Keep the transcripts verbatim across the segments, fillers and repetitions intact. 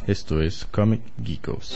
Esto es Comic Geekos.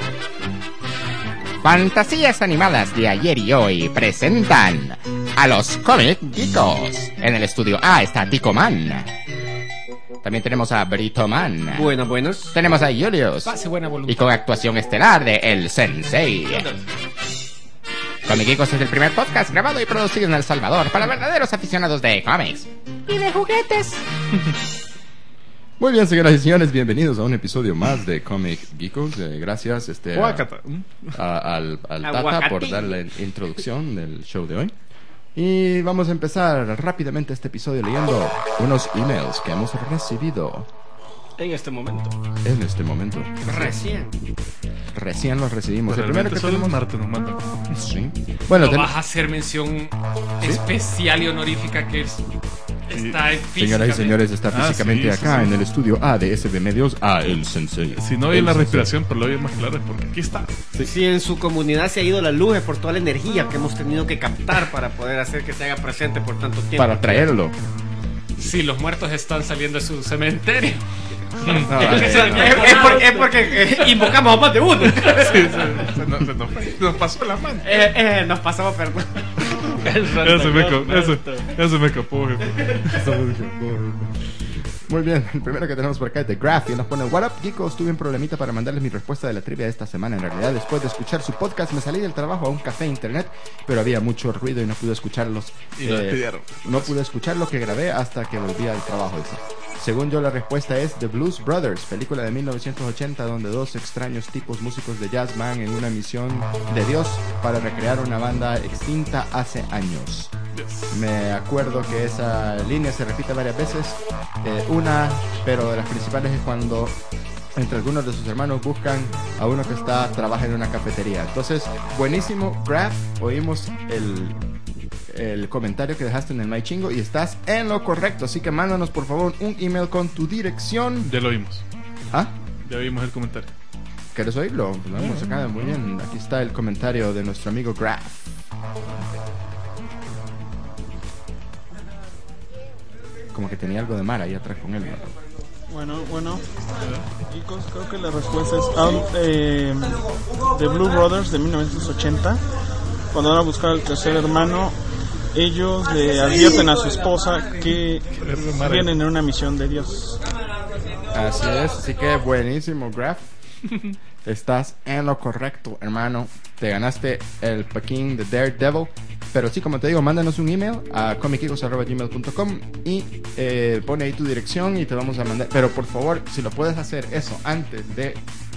Fantasías animadas de ayer y hoy presentan a los Comic Geekos. En el estudio A está Tico Man. También tenemos a Brito Man. Buenas, buenas. Tenemos a Julius. Pase buena voluntad. Y con actuación estelar de El Sensei. Comic Geekos es el primer podcast grabado y producido en El Salvador para verdaderos aficionados de cómics y de juguetes. Muy bien, señoras y señores, bienvenidos a un episodio más de Comic Geekos. Eh, gracias este, a, a, al, al Tata por dar la introducción del show de hoy. Y vamos a empezar rápidamente este episodio leyendo unos emails que hemos recibido En este momento. en este momento. Recién. Recién los recibimos. Pero el primero que solo tenemos... el martes nos mandan. Sí. Bueno, No ten... vas a hacer mención ¿Sí? especial y honorífica que es, está en Señoras y señores, está Ah, físicamente sí, sí, acá sí. en el estudio A de S B Medios a El Sensei. Si no oyen El la Sensei. respiración, pero lo oyen más claro, es porque aquí está. Si en su comunidad se ha ido la luz es por toda la energía que hemos tenido que captar para poder hacer que se haga presente por tanto tiempo. Para traerlo. Si los muertos están saliendo de su cementerio. No, Es, eh, es- es por- es porque eh, invocamos a más de uno. Sí, se, se nos, se nos fue, nos pasó la mano. Eh, eh, nos pasamos, perdón. Ya se me, escapó, ya se, ya se me escapó, jefe. Muy bien, el primero que tenemos por acá es The Graph y nos pone: What up, geekos, tuve un problemita para mandarles mi respuesta de la trivia de esta semana. En realidad, después de escuchar su podcast, me salí del trabajo a un café internet, pero había mucho ruido y no pude escucharlos. Y lo despidieron. No pude escuchar lo que grabé hasta que volví al trabajo, dice. Según yo, la respuesta es The Blues Brothers, película de mil novecientos ochenta donde dos extraños tipos músicos de jazz van en una misión de Dios para recrear una banda extinta hace años. Me acuerdo que esa línea se repite varias veces. Eh, una, pero de las principales es cuando entre algunos de sus hermanos buscan a uno que está trabaja en una cafetería. Entonces, buenísimo, Graph. Oímos el, el comentario que dejaste en el My Chingo y estás en lo correcto. Así que mándanos por favor un email con tu dirección. Ya lo oímos. ¿Ah? Ya oímos el comentario. ¿Quieres oírlo? Lo vemos acá, muy bien. Aquí está el comentario de nuestro amigo Graph. Como que tenía algo de mar ahí atrás con él, ¿no? Bueno, bueno, chicos, creo que la respuesta es um, eh, The Blue Brothers de mil novecientos ochenta. Cuando van a buscar al tercer hermano, ellos le advierten a su esposa que vienen en una misión de Dios. Así es, así que buenísimo, Graph. Estás en lo correcto, hermano. Te ganaste el paquín de Daredevil. Pero sí, como te digo, mándanos un email a comic geekos arroba gmail punto com y eh, pone ahí tu dirección y te vamos a mandar. Pero por favor, si lo puedes hacer eso antes de,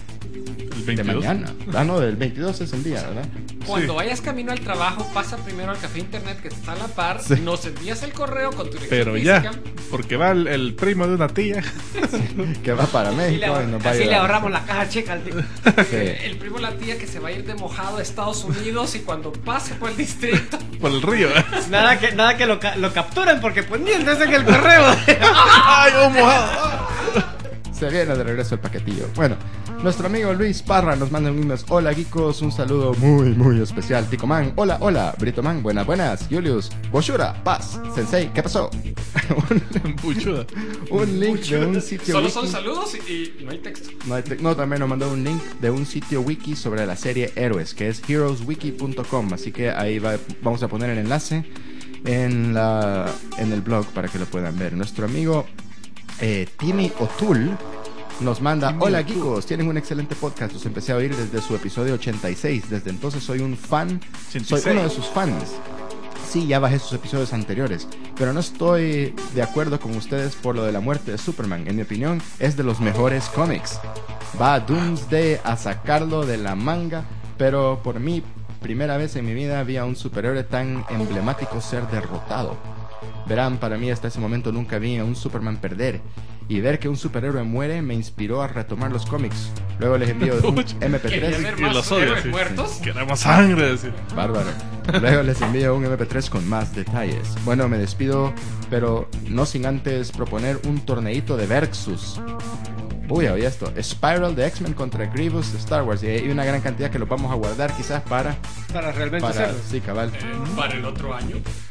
El de veintidós. mañana. Ah, no, del veintidós es el día, ¿verdad? Cuando Sí. vayas camino al trabajo, pasa primero al café internet que está a la par. Sí. Nos envías el correo con tu dirección Pero física. ya, porque va el, el primo de una tía. Que va para Así, México le, y nos va a así le ayudar. ahorramos la caja checa al tío. Sí. El primo de la tía que se va a ir de mojado a Estados Unidos y cuando pase por el distrito. Por el río. Nada que, nada que lo, ca- lo capturan porque pendientes en el correo. ¡Ay, un mojado! Se viene de regreso el paquetillo. Bueno, nuestro amigo Luis Parra nos manda un email. Hola, geekos, un saludo muy, muy especial. Tico Man, hola, hola. Brito Man, buenas, buenas. Julius, Boshura, Paz, Sensei, ¿qué pasó? un, Puchuda. un link de un sitio Solo wiki. son saludos y, y no hay texto. No, hay te- no, también nos mandó un link de un sitio wiki sobre la serie Héroes, que es heroes wiki punto com. Así que ahí va, vamos a poner el enlace en, la, en el blog para que lo puedan ver. Nuestro amigo eh, Timmy O'Toole nos manda: hola geekos, tienen un excelente podcast, los empecé a oír desde su episodio ochenta y seis, desde entonces soy un fan, soy ochenta y seis. uno de sus fans. Sí, ya bajé sus episodios anteriores, pero no estoy de acuerdo con ustedes por lo de la muerte de Superman. En mi opinión, es de los mejores cómics. Va a Doomsday a sacarlo de la manga, pero por mí, primera vez en mi vida vi a un superhéroe tan emblemático ser derrotado. Verán, para mí hasta ese momento nunca vi a un Superman perder. Y ver que un superhéroe muere me inspiró a retomar los cómics. Luego les envío un M P Quería tres. ver Y más los odio, héroes sí. muertos. Queremos sangre, decir. Bárbaro. Luego les envío un M P tres con más detalles. Bueno, me despido, pero no sin antes proponer un torneito de Versus. Uy, oye esto. Spiral de X-Men contra Grievous de Star Wars. Y hay una gran cantidad que lo vamos a guardar quizás para... Para realmente para hacerlo. sí, cabal. Eh, para el otro año.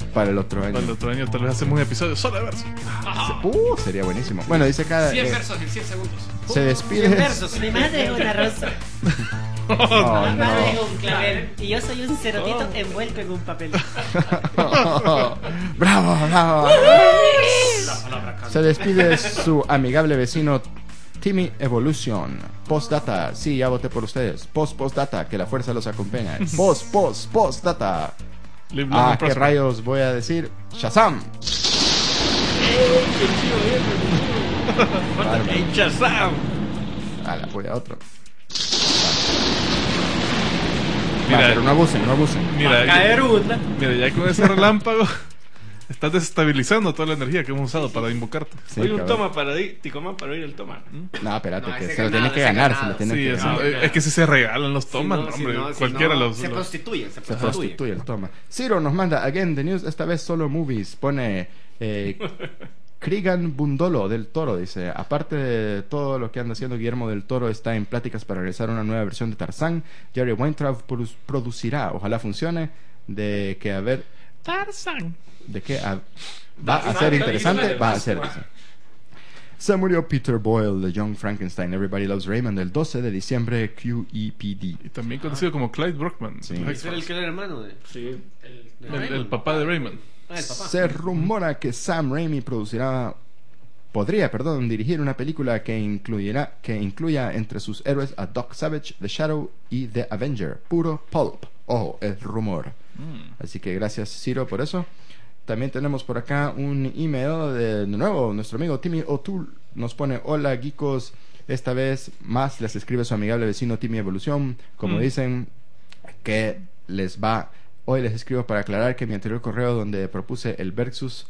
Para el otro año. Para el otro año tal vez hacemos un episodio solo de verso. Uh, sería buenísimo. Bueno, dice cada... cien eh, versos en cien segundos. se despide... cien versos. Mi madre es una rosa. Oh, Mi madre es no. un clavel. Y yo soy un cerotito envuelto en un papel. bravo, bravo. Se despide su amigable vecino Timmy Evolution. Postdata, sí, ya voté por ustedes. Post, postdata, que la fuerza los acompañe. Post, post, postdata. Live long Ah, and ¿qué prosper. rayos voy a decir? Shazam. ¡Ey, Shazam! Ah, la voy a otro. Mira, Va, pero no abusen, no abusen. Mira, Caer una. mira, ya con ese relámpago estás desestabilizando toda la energía que hemos usado para invocarte. Sí, Hoy un cabrón. toma para ahí, Ticomán para oír el toma. No, espérate, No, que ese se lo ganado, tiene que ese ganar, se ganado. lo tiene Sí, que eso- ganar. es que si se regalan los tomas, Si no, si hombre, no, si cualquiera no, los, Se los- prostituyen, se Se prostituyen. prostituye el toma. Ciro nos manda again the news, esta vez solo movies. Pone eh, Krigan Bundolo del Toro, dice, aparte de todo lo que anda haciendo Guillermo del Toro, está en pláticas para realizar una nueva versión de Tarzán. Jerry Weintraub produ- producirá, ojalá funcione, de que a ver... Tarzán. De que a- va a ser interesante, va a ser... Se murió Peter Boyle de Young Frankenstein, Everybody Loves Raymond, el doce de diciembre, Q E P D. Y también conocido como Clyde Brockman. Sí. de Ese era el que era el hermano de. El, El, el papá de Raymond. Ah, el papá. Se rumora que Sam Raimi producirá, podría, perdón, dirigir una película que incluirá, que incluya entre sus héroes a Doc Savage, The Shadow y The Avenger. Puro pulp. Ojo, es rumor. Así que gracias, Ciro, por eso. También tenemos por acá un email de, de nuevo, nuestro amigo Timmy O'Toole nos pone: hola geekos, esta vez más les escribe su amigable vecino Timmy Evolución. Como Mm. dicen que les va, hoy les escribo para aclarar que mi anterior correo donde propuse el versus,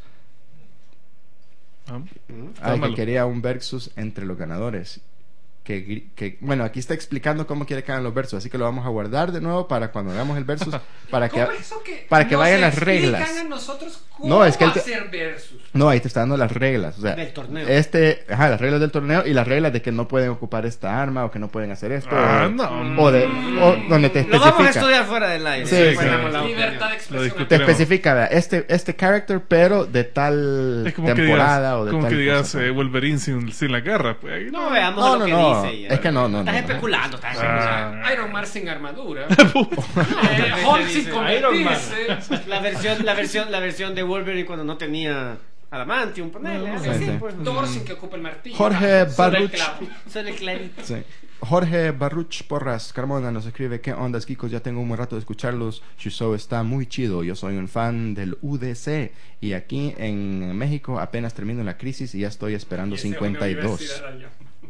Ah, ay, que malo. quería un versus entre los ganadores. Que, gri- que, bueno, aquí está explicando cómo quiere que hagan los versos, así que lo vamos a guardar de nuevo para cuando hagamos el versus, para que... ¿Cómo es eso que para que nos vayan las explican reglas. a nosotros cómo No, es que él te- hacer versus? No, ahí te está dando las reglas, o sea, Del torneo. este, ajá, las reglas del torneo y las reglas de que no pueden ocupar esta arma o que no pueden hacer esto, Ah, o, no. o de, o donde te Lo vamos a especifica, estudiar fuera del aire. Sí, Después claro. damos la opinión. Libertad de Lo expresión. discutimos. te especifica, vea, este, este character, pero de tal Es como que temporada digas, o de como tal que digas cosa. eh, Wolverine sin, sin la garra. Pues, ahí No no. veamos No, lo no, que no, dice. ya. es que no, no, Estás no, no. especulando, estás Ah. especulando. Iron Man sin armadura. eh, Hulk sin Dice, Iron Man. convertirse. La versión, la versión, la versión de Wolverine cuando no tenía adamantium, ponele. No, algo sí, así, sí. pues. Thor sin que ocupe el martillo. Jorge Solo el Baruch. clavo. Solo el clavito. Sí. Jorge Barruch Porras Carmona nos escribe: ¿qué ondas, geekos? Ya tengo un buen rato de escucharlos. Su show está muy chido. Yo soy un fan del U D C y aquí en México apenas termino la crisis y ya estoy esperando Y ese cincuenta y dos. universidad allá.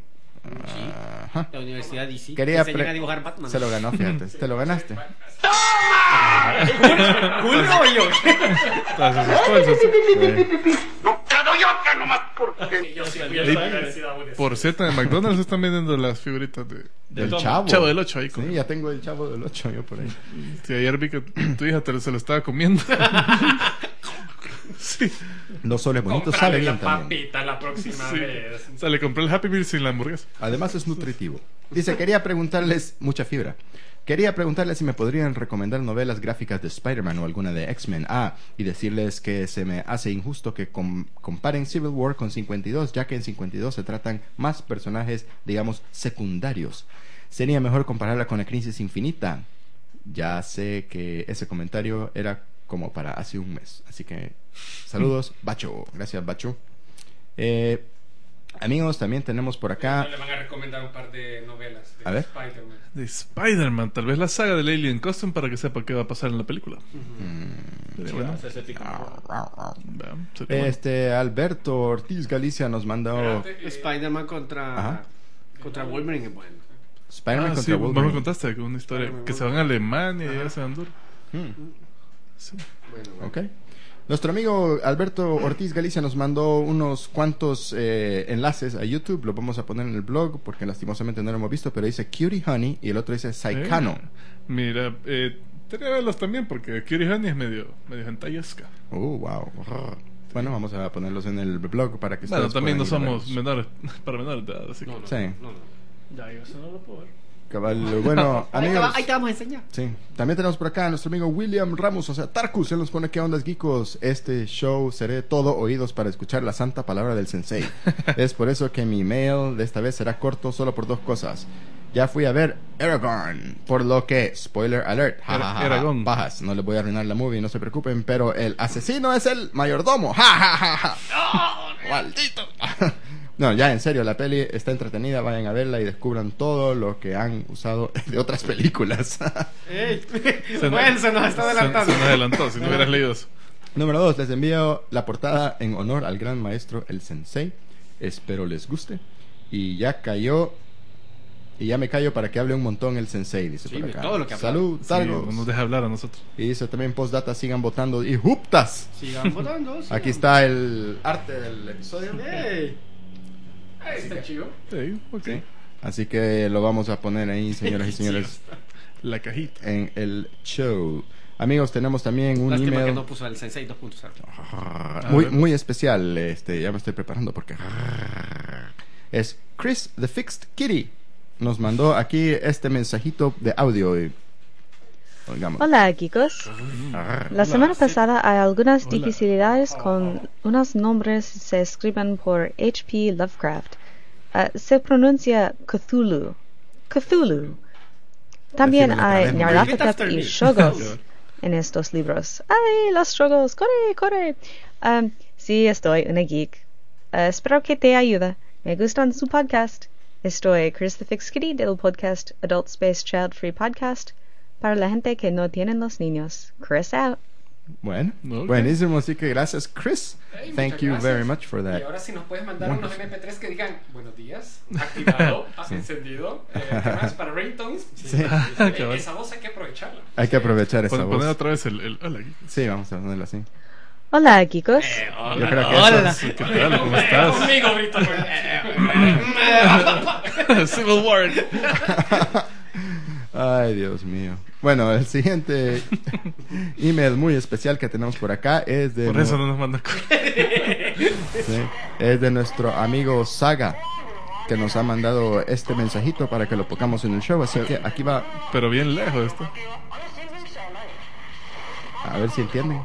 Ajá. La Universidad D C. Quería que se pre- llega a dibujar Batman. Se lo ganó, fíjate. Te lo ganaste. ¿Cool o yo? Todas esas cosas. Yo sí fui a esa universidad, U D C. Por cierto, en McDonald's están vendiendo las figuritas de Del Toma. chavo. Chavo del ocho ahí. Con... Sí, ya tengo el chavo del ocho yo por ahí. Sí, ayer vi que tu hija te lo- se lo estaba comiendo. Sí. Los soles bonitos Comprarle sabe bien la también. papita la próxima Sí. vez. O sea, le compré el Happy Meal sin la hamburguesa. Además es nutritivo. Dice, quería preguntarles, mucha fibra. Quería preguntarles si me podrían recomendar novelas gráficas de Spider-Man o alguna de X-Men. Ah, y decirles que se me hace injusto que com- comparen Civil War con cincuenta y dos, ya que en cincuenta y dos se tratan más personajes, digamos, secundarios. Sería mejor compararla con la Crisis Infinita. Ya sé que ese comentario era como para hace un mes. Así que, saludos, Bacho. Gracias, Bacho. Eh, amigos, también tenemos por acá... Le van a recomendar un par de novelas de A ver. Spider-Man. De Spider-Man, tal vez la saga del Alien Costume para que sepa qué va a pasar en la película. Sería bueno. Vean, sería bueno. Este Alberto Ortiz Galicia nos mandó Espérate, eh, Spider-man contra, Ajá. contra Wolverine es bueno. Spider-Man Ah, contra sí, vos me Wolverine. contaste que una historia Spider-Man, que se van a Alemania y ya se van duro. Hmm, Sí. Bueno, bueno. ok. Nuestro amigo Alberto Ortiz Galicia nos mandó unos cuantos eh, enlaces a YouTube. Los vamos a poner en el blog porque lastimosamente no lo hemos visto. Pero dice Cutie Honey y el otro dice Saikano. Eh, mira, eh, tenía que verlos también porque Cutie Honey es medio, medio hentayesca. Oh, wow. Bueno, vamos a ponerlos en el blog para que Bueno, ustedes también no puedan ir a somos verlos. menores para menores de edad, así que No, no, Sí. no, no. Ya, yo eso no lo puedo ver. Cabal, bueno, ahí, te amigos. va- ahí te vamos a enseñar. Sí, también tenemos por acá a nuestro amigo William Ramos, o sea, Tarkus, él nos pone qué ondas geekos. Este show seré todo oídos para escuchar la santa palabra del sensei. Es por eso que mi mail de esta vez será corto solo por dos cosas. Ya fui a ver Aragorn, por lo que, spoiler alert, ja, ja, ja, ja, Aragorn. bajas, no les voy a arruinar la movie, no se preocupen, pero el asesino es el mayordomo, ja, ja, ja, ja. ¡Maldito! No, ya en serio, la peli está entretenida, vayan a verla y descubran todo lo que han usado de otras películas. Ey. Se Bueno, nos- se nos está adelantando. Se, se nos adelantó, si no hubieras leído eso. Número dos, les envío la portada en honor al gran maestro el sensei. Espero les guste. Y ya cayó. Y ya me callo para que hable un montón el sensei, dice Sí, por de acá. todo lo que habla. Salud, Sí, Targos. no nos deja hablar a nosotros. Y dice también postdata, sigan votando y ¡juptas! Sigan votando. sigan. Aquí está el arte del episodio. Ey. Ahí está chido. Sí, ok. Sí. Así que lo vamos a poner ahí, señoras y señores, La cajita. en el show. Amigos, tenemos también un Lástima que email no puso el Sensei dos punto cero. muy, ver. muy especial. Este, ya me estoy preparando porque es Chris the Fixed Kitty. Nos mandó aquí este mensajito de audio. Y... oigamos. Hola, chicos. La semana pasada hay algunas Hola. dificultades con unos nombres se escriben por H P Lovecraft. Ah, se pronuncia Cthulhu. Cthulhu. También Decímelo hay otra vez, mamá. Repeat Nyarlathotep after y me. Shoggoths en estos libros. ¡Ay, los Shoggoths! ¡Corre, corre! Um, sí, estoy una geek. Ah, espero que te ayude. Me gustan su podcast. Estoy Chris the Fixed Kitty del podcast Adult Space Child Free Podcast para la gente que no tienen los niños. Chris out. Bueno, Ok. buenísimo. Así que gracias, Chris. Hey, Thank muchas you gracias. very much for Y that. ahora sí nos puedes mandar Wonderful. unos eme pe tres que digan buenos días, activado, encendido, eh, ¿qué más? Para ringtones. Sí. Eh, Cabal. esa voz hay que aprovecharla. Hay que aprovechar esa Pon- Poner voz. otra vez el. el hola, Sí, vamos a ponerlo así. Hola, chicos. Yo creo que Hola. eso es- ¿qué tal? ¿Cómo estás? Conmigo, Brito. Civil War. Ay, Dios mío. Bueno, el siguiente email muy especial que tenemos por acá es de, Por eso no nos manda. sí, es de nuestro amigo Saga, que nos ha mandado este mensajito para que lo pongamos en el show. Así que aquí va, Pero bien lejos esto. a ver si entienden.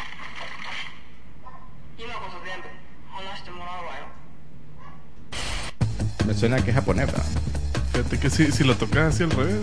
Me suena que es japonés, ¿verdad? Fíjate que si, si lo tocas así al revés,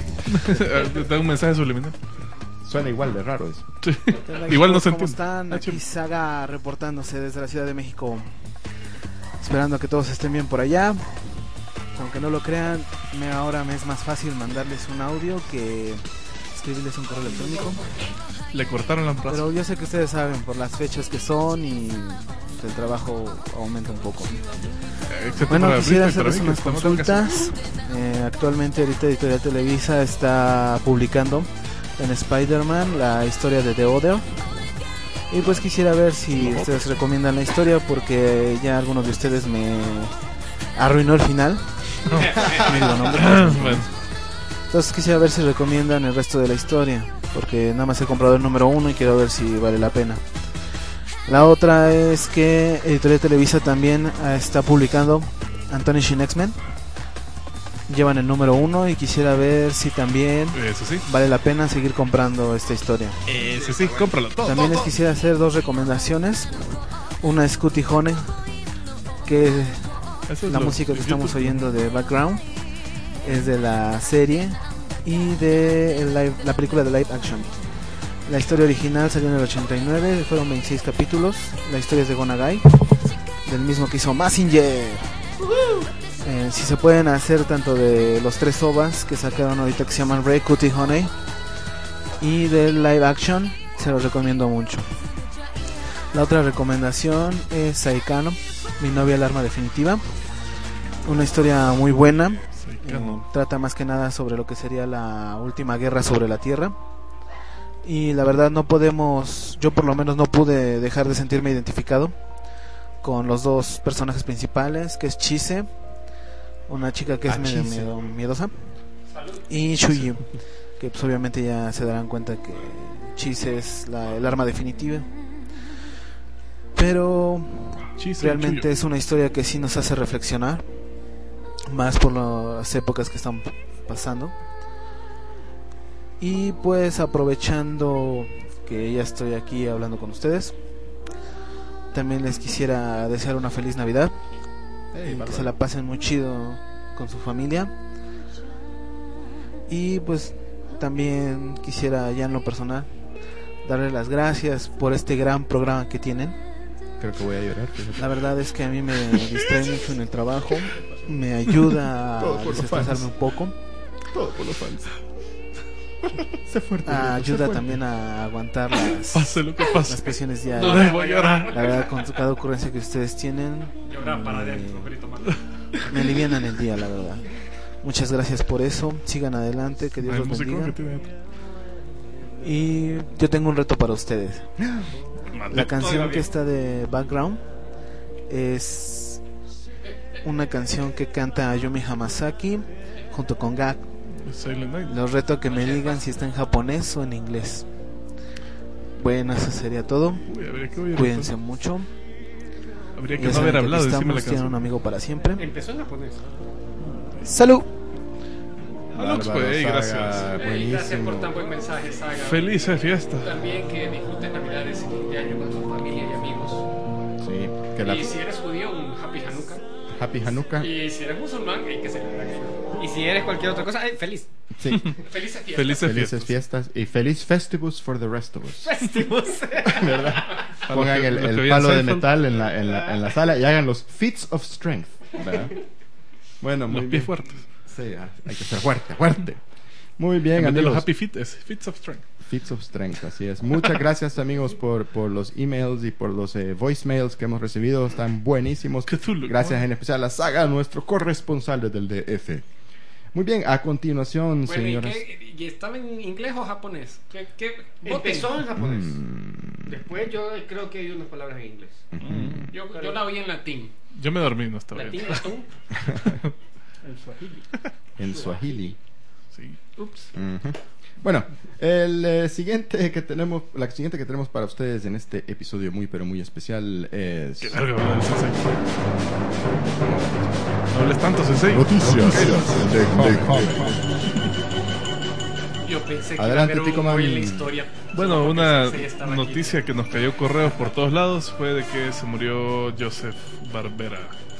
te da un mensaje subliminal. Suena igual de raro eso. Sí. Hola, Igual no chicos, se ¿cómo entiende. están? Ah, Aquí chulo. Saga reportándose desde la Ciudad de México. Esperando que todos estén bien por allá. Aunque no lo crean, me, ahora me es más fácil mandarles un audio que escribirles un correo electrónico. Le cortaron la frase. Pero yo sé que ustedes saben por las fechas que son y el trabajo aumenta un poco. Excepto Bueno, para quisiera Brito y para hacerles mí, que unas estamos en casa. consultas. Eh, actualmente ahorita Editorial Televisa está publicando en Spider-Man la historia de The Other. Y pues quisiera ver si ustedes recomiendan la historia porque ya algunos de ustedes me arruinó el final. Me digo nombre. Bueno, Entonces quisiera ver si recomiendan el resto de la historia porque nada más he comprado el número uno y quiero ver si vale la pena. La otra es que Editorial Televisa también eh, está publicando Astonishing X-Men. Llevan el número uno y quisiera ver si también eso sí. vale la pena seguir comprando esta historia. Eso sí, cómpralo todo. También les todo, quisiera hacer dos recomendaciones. Una es Cutie Honey, que todo. Eso es la lo- música que YouTube. estamos oyendo de background es de la serie y de el live- la película de live action. La historia original salió en el ochenta y nueve, fueron veintiséis capítulos. La historia es de Gonagai, del mismo que hizo Mazinger. Eh, si se pueden hacer tanto de los tres ovas que sacaron ahorita que se llaman Ray, Cutie Honey y del live action, se los recomiendo mucho. La otra recomendación es Saikano, mi novia el arma definitiva. Una historia muy buena. Saikano. Eh, trata más que nada sobre lo que sería la última guerra sobre la Tierra. Y la verdad no podemos, yo por lo menos no pude dejar de sentirme identificado con los dos personajes principales, que es Chise, una chica que es Ah, medio Chise. miedo- miedosa, y Shuyi, que pues obviamente ya se darán cuenta que Chise es la, el arma definitiva. Pero Chiste, realmente chuyo. es una historia que sí nos hace reflexionar, más por las épocas que están pasando. Y pues aprovechando que ya estoy aquí hablando con ustedes, también les quisiera desear una feliz Navidad. Hey, que se la pasen muy chido con su familia. Y pues también quisiera, ya en lo personal, darle las gracias por este gran programa que tienen. Creo que voy a llorar. Fíjate. La verdad es que a mí me distrae mucho en el trabajo, me ayuda a desestresarme un poco. Todo por los fans. Se fuerte, ah, ayuda se también a aguantar las, pase lo que pase. las presiones diarias. No debo llorar. La verdad, con cada ocurrencia que ustedes tienen, Llorar para me, adentro, Brito Man. me alivianan el día, la verdad. Muchas gracias por eso. Sigan adelante, que Dios Hay los músico bendiga. que tiene- Y yo tengo un reto para ustedes. La Maldito. canción que está de background es una canción que canta Ayumi Hamasaki junto con Gak. Silent Night. Los reto a que me digan si está en japonés o en inglés. Bueno, eso sería todo. Uy, habría que oír Cuídense esto. mucho. Habría que Ya no saben haber que hablado aquí encima de la estamos, tienen un canción. amigo para siempre. Empezó en japonés. ¡Salud! Alex, Bárbaro, pues, Saga, gracias. Hey, gracias por tan buenísimo. buen mensaje, Saga. Felices fiestas. También que disfrutes Navidades y fin de año con tu familia y amigos. Sí, que la Y si eres judío, un Happy Hanukkah. Happy Hanukkah. Y si eres musulmán, hay que celebrar eso. Y si eres cualquier otra cosa, ¡ay, feliz! Sí, Felices fiestas. Felices felices fiestas. fiestas y feliz Festivus for the rest of us. Festivus. ¿Verdad? A Pongan los que- el, los que el vean palo de Seinfeld. metal en la, en, la, en la sala y hagan los feats of strength. ¿Verdad? Bueno, muy Los pies bien. fuertes. Sí, ah, hay que ser fuerte, fuerte. Muy bien, En vez de amigos. los Happy Feet es Feats of Strength. Feats of Strength, así es. Muchas gracias, amigos, por, por los emails y por los eh, voicemails que hemos recibido. Están buenísimos. Cthulhu. Gracias en especial a Saga, nuestro corresponsal desde el D F. Muy bien, a continuación, Bueno, ¿y, señores. qué, ¿y estaba en inglés o japonés? ¿Qué, qué, voten. Empezó en japonés. Mm, Después yo creo que hay unas palabras en inglés. ujú. Yo, yo la oí en latín. Yo me dormí, no estaba ¿Latín, bien. latún? El Swahili. En Swahili. Sí. Ups. Ujú. Bueno, el eh, siguiente que tenemos, la siguiente que tenemos para ustedes en este episodio muy pero muy especial es Qué larga habla del Sensei. No hables tanto, Sensei. Noticias de Yo pensé que Adelante, iba a haber Tico un Man. hoy en la historia. Bueno, Solo porque una Sensei estaba aquí. noticia que nos cayó correos por todos lados fue de que se murió Joseph Barbera.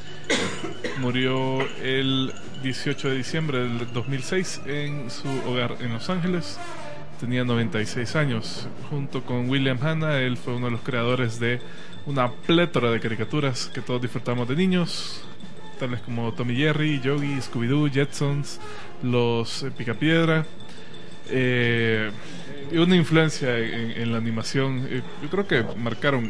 Murió el dieciocho de diciembre del dos mil seis en su hogar en Los Ángeles. Tenía noventa y seis años. Junto con William Hanna, él fue uno de los creadores de una plétora de caricaturas que todos disfrutamos de niños, tales como Tommy Jerry, Yogi, Scooby-Doo, Jetsons, los eh, Picapiedra. Eh, y una influencia en, en la animación. Eh, yo creo que marcaron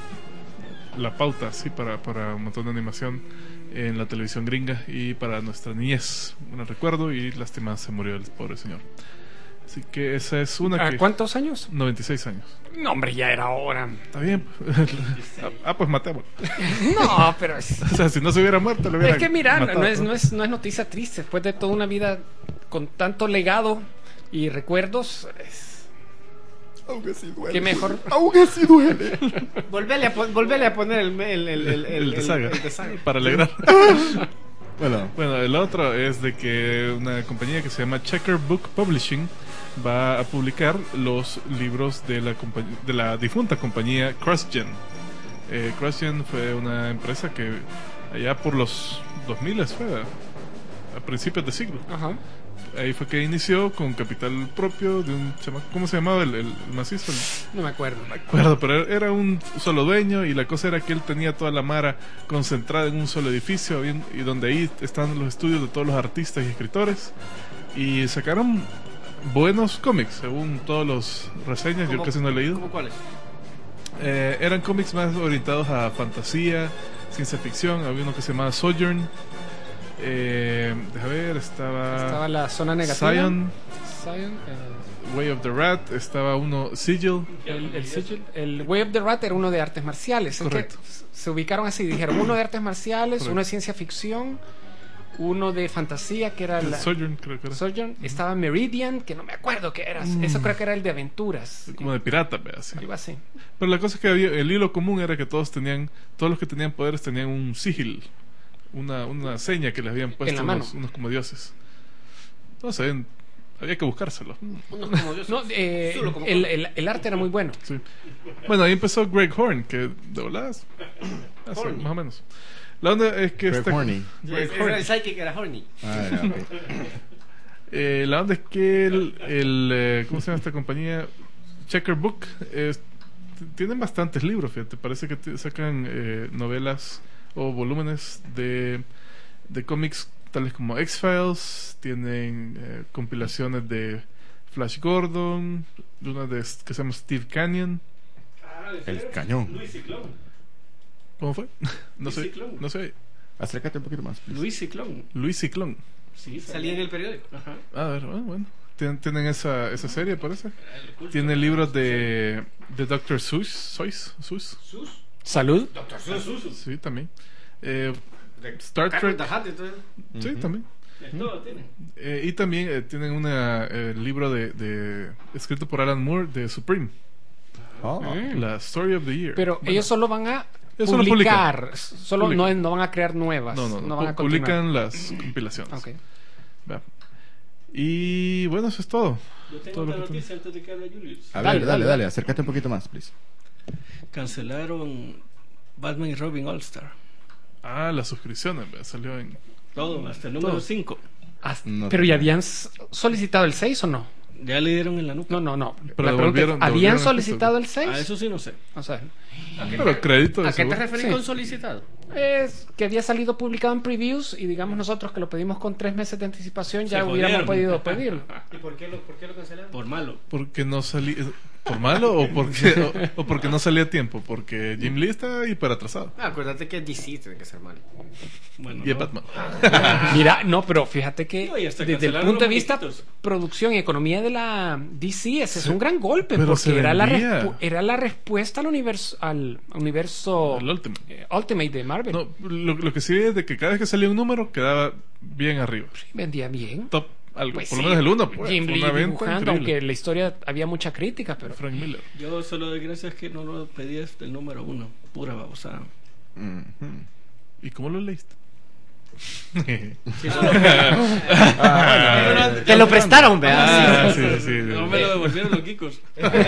la pauta, sí, para, para un montón de animación en la televisión gringa y para nuestra niñez. Me recuerdo y lástima se murió el pobre señor. Así que esa es una ¿A que... cuántos años? noventa y seis años. No, hombre, ya era hora. Está bien. Ah, pues matémoslo. No, pero es, O sea, si no se hubiera muerto, lo hubieran es que mira, matado, no es, no, es, no es noticia triste. Después de toda una vida con tanto legado y recuerdos, es- Aún así duele. qué mejor. Aún así duele. Volvele a, pon- volvele a poner el, el, el, el, El de Saga. el de Saga. Para alegrar. Bueno, Bueno, el otro es de que una compañía que se llama Checker Book Publishing va a publicar los libros de la, compa- de la difunta compañía CrossGen. Eh, CrossGen fue una empresa que allá por los dos mil fue a, a principios de siglo. Ajá. Ahí fue que inició con capital propio de un chamaco. ¿Cómo se llamaba el, el, el macizo? El- No me acuerdo. me acuerdo, pero era un solo dueño y la cosa era que él tenía toda la mara concentrada en un solo edificio bien- y donde ahí están los estudios de todos los artistas y escritores y sacaron buenos cómics según todos los reseñas. Yo ¿Cómo- casi no he leído. ¿Cómo cuáles? Eh, eran cómics más orientados a fantasía, ciencia ficción. Había uno que se llamaba Sojourn. Eh, deja ver, estaba, Estaba la zona negativa. Zion, Zion, eh, Way of the Rat, estaba uno Sigil. el, el, sigil- el Way of the Rat era uno de artes marciales. Es que Correcto. se ubicaron así. Dijeron uno de artes marciales, Correcto. uno de ciencia ficción, uno de fantasía, que era El la. Sojourn, creo que era. Sojourn. Estaba Meridian, que no me acuerdo qué era. Mm. Eso creo que era el de aventuras. Como de pirata, vea, así. Algo así. Pero la cosa es que había, el hilo común era que todos tenían, todos los que tenían poderes tenían un sigil, una, una seña que les habían puesto En la mano. unos, unos como dioses. No sé, había que buscárselo. Uno como yo, No, eh, Zulo como el, Cono. el, el arte era muy bueno. Sí. Bueno, ahí empezó Greg Horn, que de voladas, hace, Horny. más o menos. La onda es que Greg esta, Horny. Es- era el psychic era horny. Ah, ya, ok. eh, la onda es que el, el eh, ¿cómo se llama esta compañía? Checker Book es- t- tienen bastantes libros, fíjate, parece que te- sacan eh, novelas o volúmenes de, de cómics tales como X-Files, tienen eh, compilaciones de Flash Gordon, de una de, que se llama Steve Canyon. El cañón. Luis Ciclón. ¿Cómo fue? No sé, Ciclón. no sé. Acércate un poquito más, please. Luis Ciclón. Luis Ciclón. Sí, Salía en el periódico. Ajá. A ver, ah, bueno. Tien- Tienen esa, esa serie, parece. Tiene libros de, de doctor Seuss. Seuss. Seuss. Salud. Sí, también. Eh, Star Carlos Trek. Dajate, entonces. Sí, también. Todo tiene. Eh, y también eh, tienen un libro de, de escrito por Alan Moore de Supreme. Oh. La Story of the Year. Pero Bueno, ellos solo van a Ellos solo publicar. Solo no, Publican. no van a crear nuevas. No, no, no. van a pu- continuar. publican las compilaciones. Ok. Va. Y bueno, eso es todo. Yo tengo Todo otra lo que noticia antes de que hable Julius. A Dale, ver, dale, dale. dale, acércate un poquito más, please. Cancelaron Batman y Robin All Star. Ah, las suscripciones. ¿verdad? Salió en. Todo, hasta el número Todo. cinco. Ah, No pero te- ¿ya habían s- solicitado el seis o no? Ya le dieron en la nuca. No, no, no. Pero La pregunta es, devolvieron- ¿habían devolvieron el solicitado el seis? A eso sí no sé. O sea, Pero crédito de ¿A qué te seguro. referís Sí. con solicitado? es que había salido publicado en previews y digamos nosotros que lo pedimos con tres meses de anticipación ya Se hubiéramos jodieron. podido pedirlo. ¿Y por qué lo, por qué lo cancelaron? Por malo. Porque no salí. ¿Por malo o porque, o, o porque no salía a tiempo? Porque Jim Lee está hiper atrasado. Ah, acuérdate que D C tiene que ser malo. Bueno, Y es no. Batman. Mira, no, pero fíjate que No, y hasta desde el cancelaron punto de los vista muñequitos. producción y economía de la D C ese es Sí, un gran golpe pero se porque era la, vendía. respu- era la respuesta al universo al universo El Ultimate. eh, Ultimate de Marvel. No, lo, lo que sí es de que cada vez que salía un número quedaba bien arriba. Vendía bien. Top algo. Pues Por lo sí, menos el uno. Pues, Jim fue Lee una venta dibujando, increíble. aunque la historia había mucha crítica, pero Frank Miller. Yo solo doy gracias que no lo pedí hasta el número uno. Pura babosada. Mhm. ¿Y cómo lo leíste? Sí, solo- Te lo prestaron, ¿verdad? Ah, sí, sí, sí. No me lo devolvieron los geekos.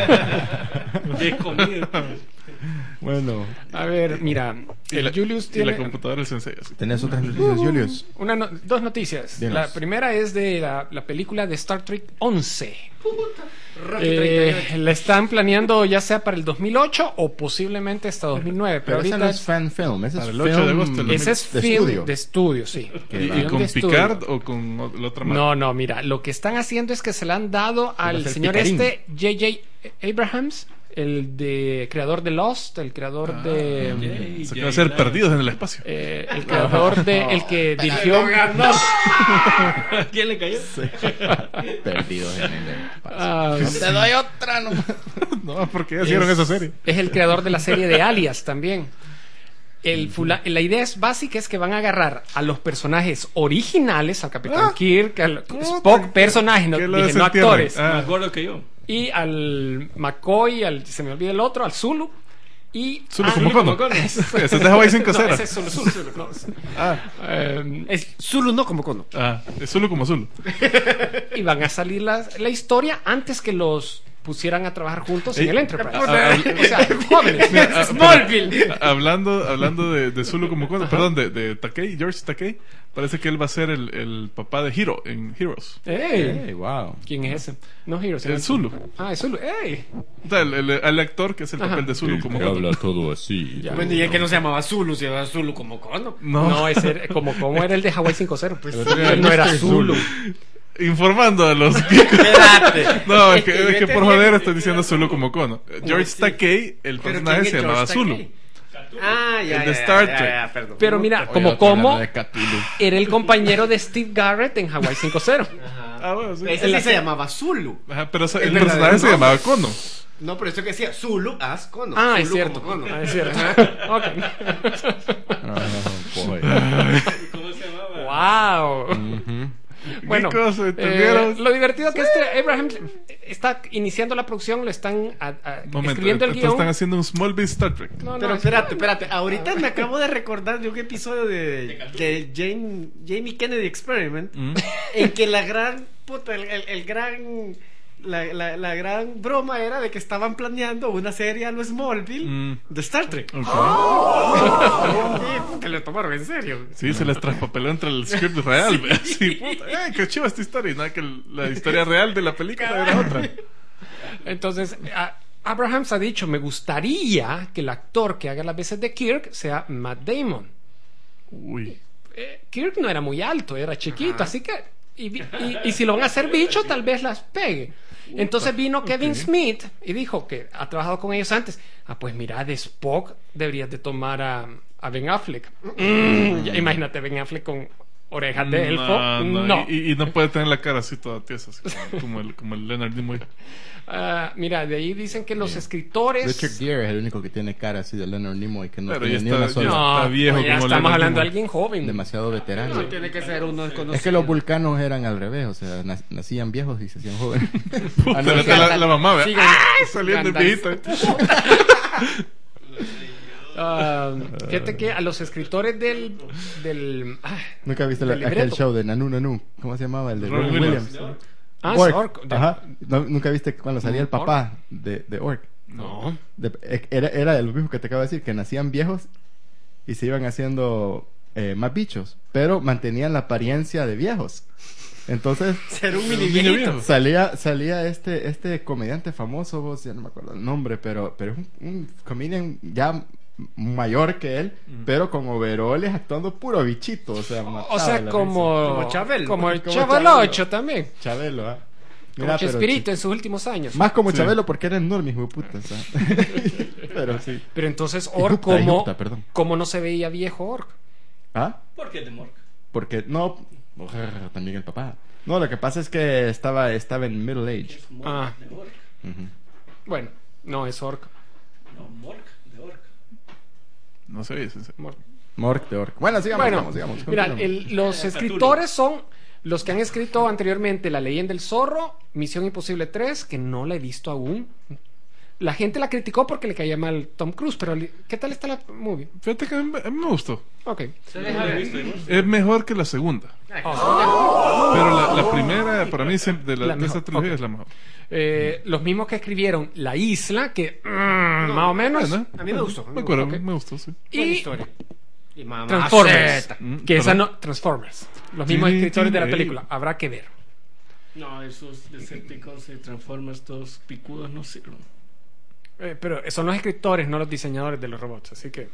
Descomido. Bueno, a ver, mira, Y el la, Julius y tiene la computadora del Sensei. Así. ¿tenés otras noticias, Julius? una no- dos noticias. Dinos. La primera es de la, la película de Star Trek once. Rocky Eh, treinta y ocho. la están planeando ya sea para el dos mil ocho o posiblemente hasta dos mil nueve. Pero, Pero ese ahorita no es fan film, ese es Para el ocho de film agosto del ese es de film estudio. de estudio, sí. Que ¿Y, va. y Film con de estudio. Picard o con o- la otra marca? No, no, mira, lo que están haciendo es que se le han dado va a al ser señor Picarín. este J J Abrahams, el de creador de Lost, el creador Ah, de Yay, Se yay, van a ser nice. perdidos en el espacio. eh, el creador de el que dirigió ¿A quién le cayó? Perdidos en el ah, Te doy otra, no. No, porque ya hicieron esa serie. es el creador de la serie de Alias también. El fula- la idea es básica, es que van a agarrar a los personajes originales, al Capitán Ah. Kirk, al Spock, personajes, no, Que lo dije, no desentierren. actores, Ah. Más gordo que yo. y al McCoy, al se me olvida el otro, al Zulu. Y Zulu ah, como cono. Cono. Ese es de Hawaii cinco No, cero. ese es Zulu, Zulu, Zulu, no. Ah, Eh, Es Zulu, no como Cono. ah, es Zulu como Zulu. y van a salir las- la historia antes que los pusieran a trabajar juntos en Ey, el Enterprise. ah, ah, o sea, jóvenes. ah, Smallville. Ah, Hablando, hablando de, de Zulu como cono, perdón, de, de Takei, George Takei, parece que él va a ser el, el papá de Hiro en Heroes. Ey, Hey, wow. ¿quién es ese? No Heroes. El Zulu. Ah, es Zulu. ¡Ey! O sea, el, el- el actor que es el Ajá. papel de Zulu como cono. todo así. Ya. Bueno, y es que no se llamaba Zulu, se llamaba Zulu como Cono. No, No, ese era- como, como era el de Hawaii cinco cero. Pues, era no era mister Zulu. informando a los Espérate. No, es que, es que Vete por bien, joder que estoy diciendo Zulu como cono. George sí. Takei, el ¿Pero personaje quién se es llamaba George Zulu. Takei? Ah, ya, El de ya, Star ya, Trek. ya, ya, perdón. Pero mira, Oye, como otro como hablando de Cthulhu. era el compañero de Steve Garrett en Hawaii cinco cero. Ah, bueno, sí. Ese sí se llamaba Zulu. Ajá, pero ese- El el verdadero personaje se nombre. llamaba Kono. No, pero eso que decía Zulu as Cono. Ah, Zulu es cierto. como Cono. Ah, es cierto. Ok. Ah, boy. ¿Cómo se llamaba? Wow. Ujú. Bueno, Chicos, ¿entendieron? eh, lo divertido que este Abraham está iniciando la producción, le están a- a- Momento, escribiendo el entonces guión. están haciendo un Smallville Star Trek. No, no, Pero es- espérate, espérate. Ahorita me acabo de recordar de un episodio de, de Jane- Jamie Kennedy Experiment Mm. en que la gran puta, el, el- el gran la, la- la gran broma era de que estaban planeando una serie a lo Smallville Mm. de Star Trek. Ok. Y que lo tomaron en serio. Sí, se les traspapeló entre el script real. Sí, puta. Ay, qué chiva esta historia. Y nada, que el- la historia real de la película era otra. Entonons, a- Abrahams ha dicho, me gustaría que el actor que haga las veces de Kirk sea Matt Damon. Uy. Eh, Kirk no era muy alto, era chiquito, así que... Y, vi- y- y si lo van a hacer bicho, tal vez las pegue. Entonces vino Kevin Smith y dijo que ha trabajado con ellos antes. Ah, pues mira, de Spock deberías de tomar a, a Ben Affleck. Mm, ya imagínate Ben Affleck con orejas de elfo. No, No. no. Y, y no puede tener la cara así toda tiesa, así como, como el, como el Leonard Nimoy. Ah, mira, de ahí dicen que los escritores... Richard Gere es el único que tiene cara así de Leonard Nimoy, que no Pero tiene ya ni está- una ya sola. No, está viejo pues ya como estamos Leonard hablando de Nimoy. alguien joven. Demasiado veterano. No tiene que ser uno desconocido. Es que los vulcanos eran al revés, o sea, nac- nacían viejos y se hacían jóvenes. Puta, Ah, no, la, sí, la- la mamá, Sí, ¿verdad? Gandalf. ¡Ah! Saliendo el Gandalf. viejito. Ah, fíjate que a los escritores del... del ah, ¿Nunca viste la- del aquel libreto. show de Nanu Nanu? ¿Cómo se llamaba? El de Robin Robin Williams. Williams. ah, Orc. Orc. De- Ajá. No, ¿Nunca viste cuando salía el papá de, de Orc? No. De- eh, era, era de lo mismo que te acabo de decir, que nacían viejos y se iban haciendo eh, más bichos, pero mantenían la apariencia de viejos. Entonces Ser un Un mini niño viejito. viejo. salía salía este este comediante famoso, vos, ya no me acuerdo el nombre, pero pero es un, un comedian ya mayor que él, pero con overoles actuando puro bichito, o sea, O mataba sea, la como... risa. Como Chabelo. Como el Como Chavalocho Chabelo. también. Chabelo, ¿ah? Como Mira, pero Chespirito chi- en sus últimos años. más como Sí. Chabelo porque era enorme, hijo de puta, o sea. Pero sí. Pero entonces Y Orc, Gupta, y como, Gupta, perdón. como no se veía viejo Orc. ¿Ah? ¿Por qué de Mork? Porque no, también el papá. No, lo que pasa es que estaba estaba en middle age. Es Mork Ah. de Ork. Ujú. Bueno, no es Orc. No, Mork de Ork. No sé, es- es- Morc. Mork de Orc. Bueno, sigamos, Bueno, sigamos, sigamos. mira, continuemos. el- los escritores son los que han escrito anteriormente La Leyenda del Zorro, Misión Imposible tres, que no la he visto aún. La gente la criticó porque le caía mal Tom Cruise, pero li- ¿qué tal está la movie? Fíjate que a mí, a mí me gustó. Ok. ¿Se deja de visto, Igor? Es mejor que la segunda. Oh. Pero la, la primera, para mí, siempre, de, la, La de esa mejor, trilogía ok. es la mejor. Eh, los mismos que escribieron La Isla, que mm, más o menos. Bueno, A mí me gustó. Me acuerdo, Ok. me gustó, sí. Buena Y historia. Y mamá Transformers. zeta. Mm, Que esa perdón. no. Transformers. Los mismos Sí, escritores de la sí. película. Habrá que ver. No, esos Decepticons y Transformers, todos picudos, no sirven. Eh, pero son los escritores, no los diseñadores de los robots, así que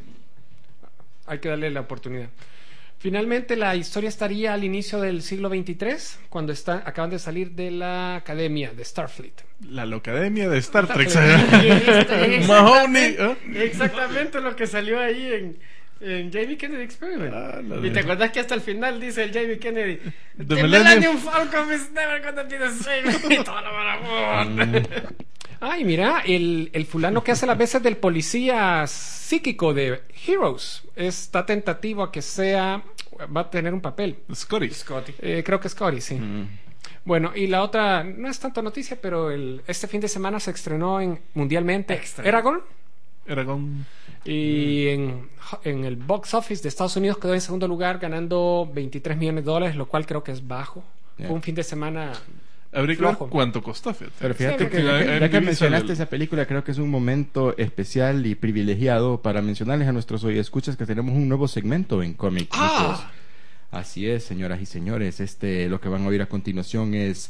hay que darle la oportunidad. Finalmente, la historia estaría al inicio del siglo veintitrés, cuando está, acaban de salir de la academia de Starfleet. La Locademia de Star Trek. Exactamente- Mahoney. ¿eh? Exactamente lo que salió ahí en, en Jamie Kennedy Experiment. Ah, la y de- te acuerdas que hasta el final dice el Jamie Kennedy: The The Millennium- Millennium Falcon is never gonna be the same. Y toda la maravilla. Ay, mira, el, el fulano que hace las veces del policía psíquico de Heroes está tentativo a que sea, va a tener un papel. Scotty. Scotty. Eh, creo que es Cory, sí. Mm. Bueno, y la otra, no es tanto noticia, pero el, este fin de semana se estrenó en mundialmente Extra. Aragorn. Aragón. Y en, en el box office de Estados Unidos quedó en segundo lugar ganando veintitrés millones de dólares, lo cual creo que es bajo. Yeah. Fue un fin de semana Habría que ver flojo. cuánto costó, fíjate. Pero fíjate Sí, que porque ya, que- en ya que Visa mencionaste del- esa película, creo que es un momento especial y privilegiado para mencionarles a nuestros escuchas que tenemos un nuevo segmento en Comic Ah. Chicos. Así es, señoras y señores. Este, lo que van a oír a continuación es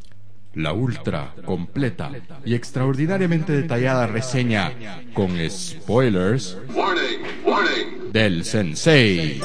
la ultra completa y extraordinariamente detallada reseña con spoilers Warning, warning. del Sensei.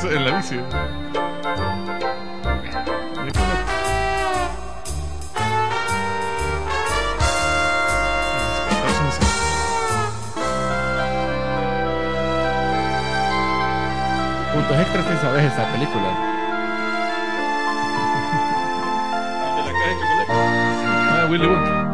Eso en la bici. Puntos extras si sabes esa película. De la caja de chocolate. Ah, Willy Wonka.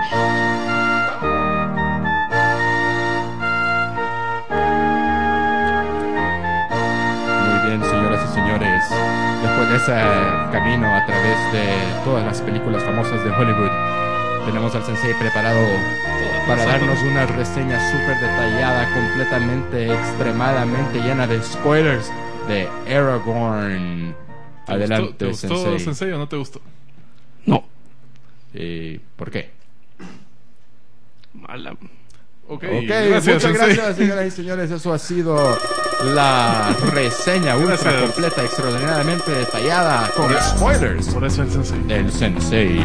Muy bien, señoras y señores. Después de ese camino a través de todas las películas famosas de Hollywood, tenemos al Sensei preparado para darnos una reseña súper detallada, completamente, extremadamente llena de spoilers de Aragorn. ¿Te Adelante, gustó, ¿te gustó Sensei. Sensei o no te gustó? No. ¿Y por qué? Mala. Ok, Ok, gracias, muchas Sensei. gracias, señoras y señores. Eso ha sido la reseña ultra Gracias. completa, extraordinariamente detallada, con spoilers Por eso el Sensei. del Sensei.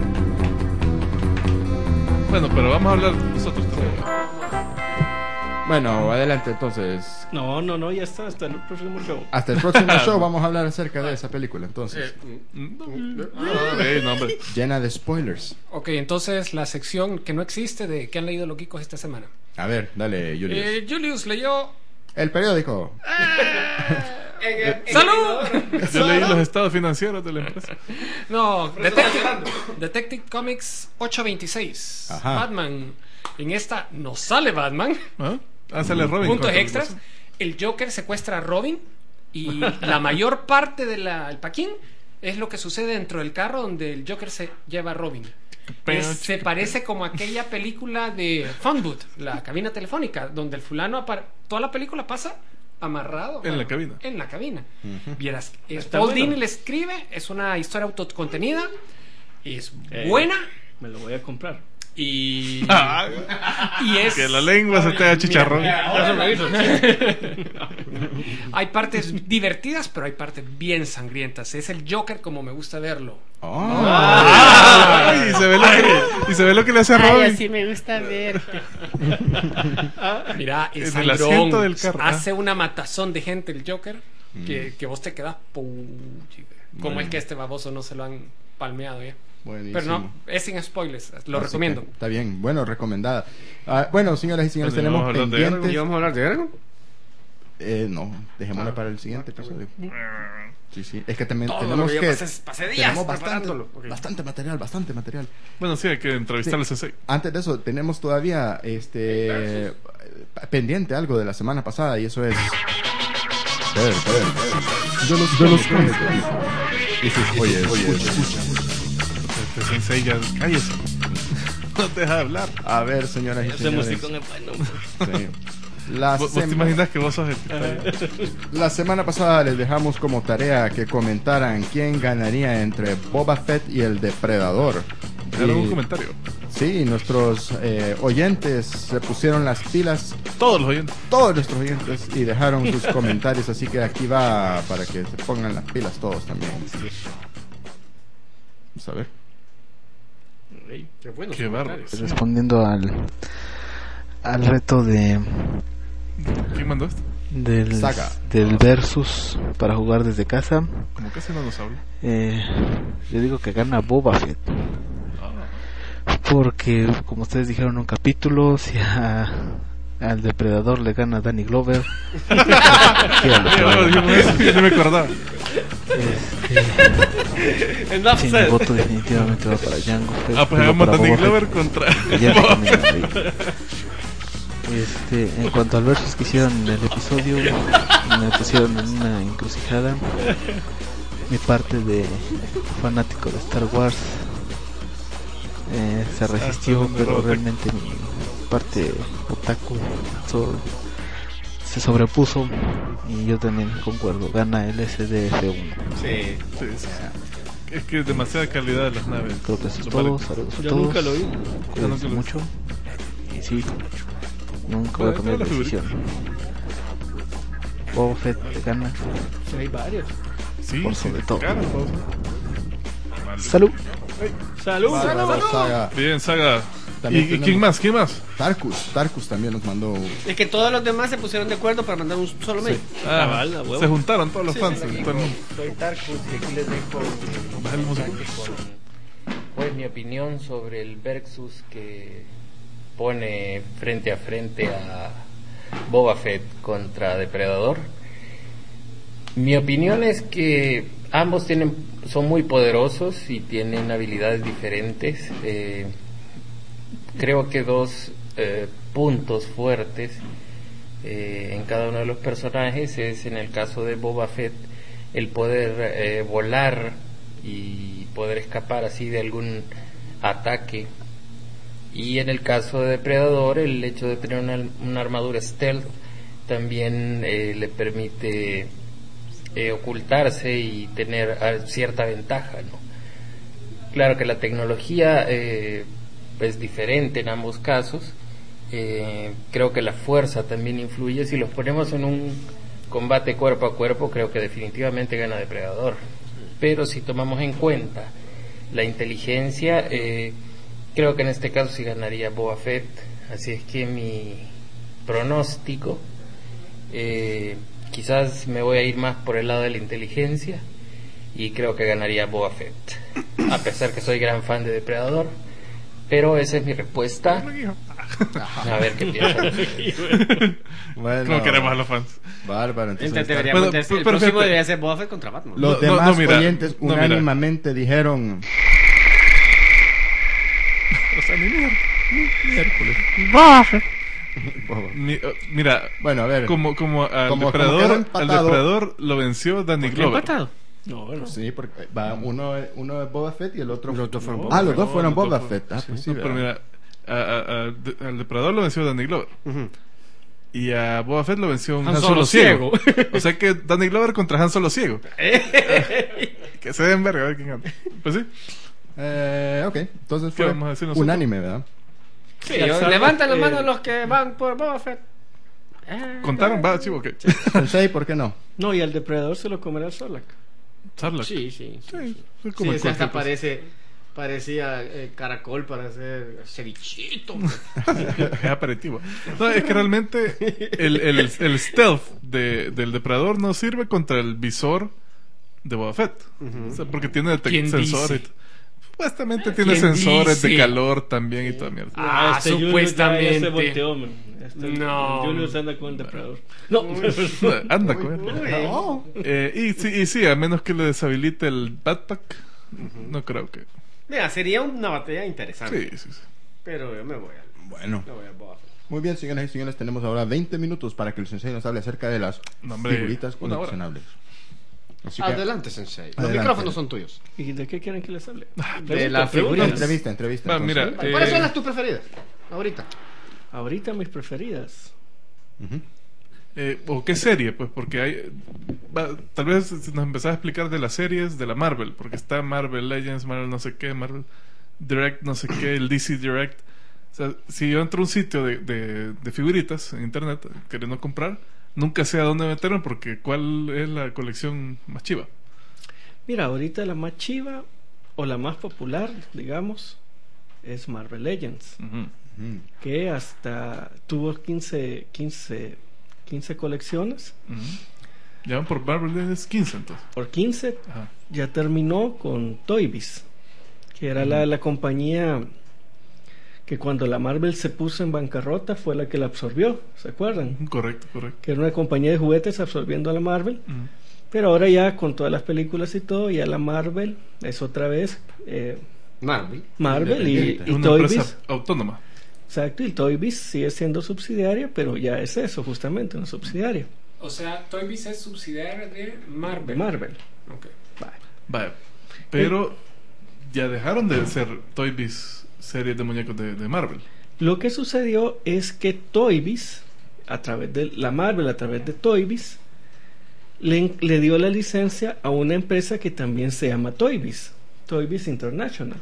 Bueno, pero vamos a hablar nosotros también. Bueno, adelante entonces. No, no, no, ya está, hasta el próximo show. Hasta el próximo show vamos a hablar acerca de esa película, entonces. Ey, no, hombre. Llena de spoilers. Ok, entonces la sección que no existe de ¿qué han leído los geekos esta semana? A ver, dale, Julius. Eh, Julius leyó... El periódico. ¡Salud! Yo leí los estados financieros de la empresa. No, Detective, Detective Comics ochocientos veintiséis. Ajá. Batman. En esta no sale Batman. ¿Ah? Ah, sale Robin. Puntos con- extras. El Joker secuestra a Robin. Y la mayor parte del paquín es lo que sucede dentro del carro donde el Joker se lleva a Robin. Es- se parece como aquella película de Phone Booth, la cabina telefónica, donde el fulano apar- toda la película pasa amarrado En la cabina. en la cabina. Vieras, es Está Paul bueno. Dini le escribe, es una historia autocontenida, es Eh. buena Me lo voy a comprar. y Ah, y es que la lengua se te haga chicharrón. Ya se me hizo. hay partes divertidas, pero hay partes bien sangrientas. Es el Joker como me gusta verlo. Oh. Ay, y, se ve lo que, y se ve lo que le hace a Robin. me gusta verte. Mira, es En el sangrón. asiento del carro. Hace una matazón de gente el Joker que, que vos te quedas como Bueno. es que este baboso no se lo han palmeado ya. Buenísimo. Pero no, es sin spoilers, lo Así recomiendo. que está bien, bueno, recomendada. Ah, bueno, señoras y señores, Bueno, tenemos vamos a hablar de pendientes. Aragorn. ¿Y vamos a hablar de Aragorn? Eh, no, dejémosla para el siguiente episodio. Sí, sí. Es que también Todo tenemos lo que yo que. pasé- pasé días tenemos bastante, preparándolo. Ok. bastante material, bastante material. Bueno, sí, hay que entrevistar Sí. al Sensei. Antes de eso, tenemos todavía este pendiente algo de la semana pasada y eso es. Ver, ver, ver. Yo los, yo los Y sí, oye, oye, escucha. Este Sensei ya. Cállese. No te deja hablar. A ver, señoras y Ese señores. musicón es bueno. Sí. La, ¿Vos, vos te sema- imaginas que vos sos el que está ahí? la semana pasada les dejamos como tarea que comentaran quién ganaría entre Boba Fett y el Depredador. Dejaron Y- un comentario. Sí, nuestros eh, oyentes se pusieron las pilas, Todos los oyentes. todos nuestros oyentes, y dejaron sus comentarios, así que aquí va para que se pongan las pilas todos también. Vamos a ver. Qué buenos Qué bárbaro. comentarios. Respondiendo al al reto de ¿Quién mandó esto? del, Saga. del versus para jugar desde casa, Como casi no nos habla. eh, yo digo que gana Boba Fett, Ah, porque como ustedes dijeron en un capítulo, si a, al depredador le gana Danny Glover, sí, a lo que ya va a lo dijimos ganar. eso, ya no me acordaba. Este, Enough sí, mi said. voto definitivamente va para Django Fett, Ah, pues digo, hagamos para Danny Boba Fett. Glover contra. Que ya está caminando ahí. Este, en cuanto al versus que hicieron en el episodio, me pusieron en una encrucijada. Mi parte de fanático de Star Wars eh, se resistió, Ah, pero otaku. realmente mi parte otaku so- se sobrepuso y yo también concuerdo, gana el S D F uno. Sí. Sí, sí, sí. Es que es demasiada calidad de las naves. Creo que eso es Lo todo, vale. saludos a Yo todos. nunca lo vi. Cuídense Yo nunca lo vi. mucho. Y sí, nunca voy a Bueno, cambiar de la figurita. decisión. Boba Fett gana. Sí, hay varios. Sí, Por sí, sobre todo. cara, pausa. Vale. Salud. Salud. Bárbaro, Saga. Bien, Saga. También ¿Y, y tenemos quién más? ¿Quién más? Tarkus, Tarkus también nos mandó. Es que todos los demás se pusieron de acuerdo para mandar un solo mail. Ah, Cabal, a huevo. se juntaron todos los Sí, fans. sí, de sí. todo el mundo. Soy Tarkus y aquí les dejo Baja el un músico. mensaje con pues, mi opinión sobre el Versus que pone frente a frente a Boba Fett contra Depredador. Mi opinión es que ambos tienen, son muy poderosos y tienen habilidades diferentes. Eh, creo que dos eh, puntos fuertes eh, en cada uno de los personajes es, en el caso de Boba Fett, el poder eh, volar y poder escapar así de algún ataque, y en el caso de Depredador el hecho de tener una, una armadura stealth también eh, le permite eh, ocultarse y tener ah, cierta ventaja, ¿no? Claro que la tecnología eh, es diferente en ambos casos. Eh, creo que la fuerza también influye. Si los ponemos en un combate cuerpo a cuerpo, creo que definitivamente gana Depredador. Pero si tomamos en cuenta la inteligencia, eh, creo que en este caso sí ganaría Boba Fett. Así es que mi pronóstico, eh, quizás me voy a ir más por el lado de la inteligencia y creo que ganaría Boba Fett, a pesar que soy gran fan de Depredador. Pero esa es mi respuesta. A ver qué piensan. Bueno, Como queremos a los fans. Bárbaro. Entonces, Entonces, está- deberíamos Bueno, de- pero- el pero próximo fíjate. debería ser Boba Fett contra Batman. los No, no, demás no, mira, oyentes no, mira. unánimamente dijeron. O sea, ni, mier- ni miércoles. Boba. Ni- uh, mira, Bueno, a ver. como, como al Como- como quedó depredador, al empatado. depredador lo venció Danny ¿Qué Glover. empatado? No, bueno. Sí, porque va, uno, uno es Boba Fett y el otro. Los dos fueron Ah, Boba los Fett. dos fueron No, los Boba dos Fett. Ah, fueron- pues sí, No, pero ¿verdad? mira, a- a- a- de- al depredador lo venció Danny Glover. Ujú. Y a Boba Fett lo venció un Han Han Solo Solo ciego. O sea que Danny Glover contra Han Solo ciego. Que se den verga, a ver quién gana. Pues sí. Eh, ok, entonces ¿Qué fue vamos a decir nosotros? unánime, ¿verdad? Sí, Ya sabes, levanten las eh, manos los que van por Boba Fett. Ah, ¿Contaron? Va, chivo, ok. Sensei, ¿por qué no? No, y al depredador se lo comerá el Sarlacc. Sarlacc. Sí, sí. Sí, Sí, sí. se come Sí, ese hasta cualquier cosa. parece, parecía eh, caracol para hacer cevichito. Es aperitivo. No, es que realmente el, el, el stealth de, del depredador no sirve contra el visor de Boba Fett. O sea, porque tiene detec- ¿Quién sensores. dice? Supuestamente tiene ¿Quién sensores de dice? calor también y toda mierda. Ah, este Julius supuestamente. ya- ya se volteó, man. Este- No. Julius anda con el depredador. No, No, anda con él. No. Eh, y, sí, y sí, a menos que le deshabilite el backpack, no creo que. Mira, sería una batalla interesante. Sí, sí, sí. Pero yo me voy a, Bueno, me voy a Boba Fett. muy bien, señoras y señores, tenemos ahora veinte minutos para que el Sensei nos hable acerca de las No, hombre, figuritas una hora. coleccionables. Así que, Adelante, Sensei. Los Adelante. micrófonos son tuyos. ¿y de qué quieren que les hable? De la Pregunta, figura. pregunta. entrevista, entrevista. Va, entonces. mira, ¿Cuáles eh, son las tus preferidas? Ahorita. Ahorita mis preferidas. Ujú. Eh, ¿O qué serie? Pues porque hay. Va, tal vez nos empezás a explicar de las series de la Marvel, porque está Marvel Legends, Marvel no sé qué, Marvel Direct, no sé qué, el D C Direct. O sea, si yo entro a un sitio de, de, de figuritas en internet queriendo comprar, nunca sé a dónde meterme porque cuál es la colección más chiva. Mira, ahorita la más chiva o la más popular, digamos, es Marvel Legends, Ujú. Ujú. que hasta tuvo quince, quince, quince colecciones. Ujú. Ya van por Marvel Legends quince entonces. Por quince Ajá. ya terminó con Toy Biz, que era la, la compañía que cuando la Marvel se puso en bancarrota fue la que la absorbió, ¿se acuerdan? Correcto, correcto. Que era una compañía de juguetes absorbiendo a la Marvel. Ujú. Pero ahora ya con todas las películas y todo, ya la Marvel es otra vez eh, Marvel. Marvel y, Independiente. y Es una Toy empresa Biz. autónoma. Exacto, y Toy Biz sigue siendo subsidiaria, pero ya es eso, justamente, una subsidiaria O sea, Toy Biz es subsidiaria de Marvel. de Marvel. Ok. Vale. Vaya. Pero ya dejaron de ser Toy Biz series de muñecos de, de Marvel. Lo que sucedió es que Toy Biz, a través de la Marvel, a través de Toy Biz, le, le dio la licencia a una empresa que también se llama Toy Biz, Toy Biz International.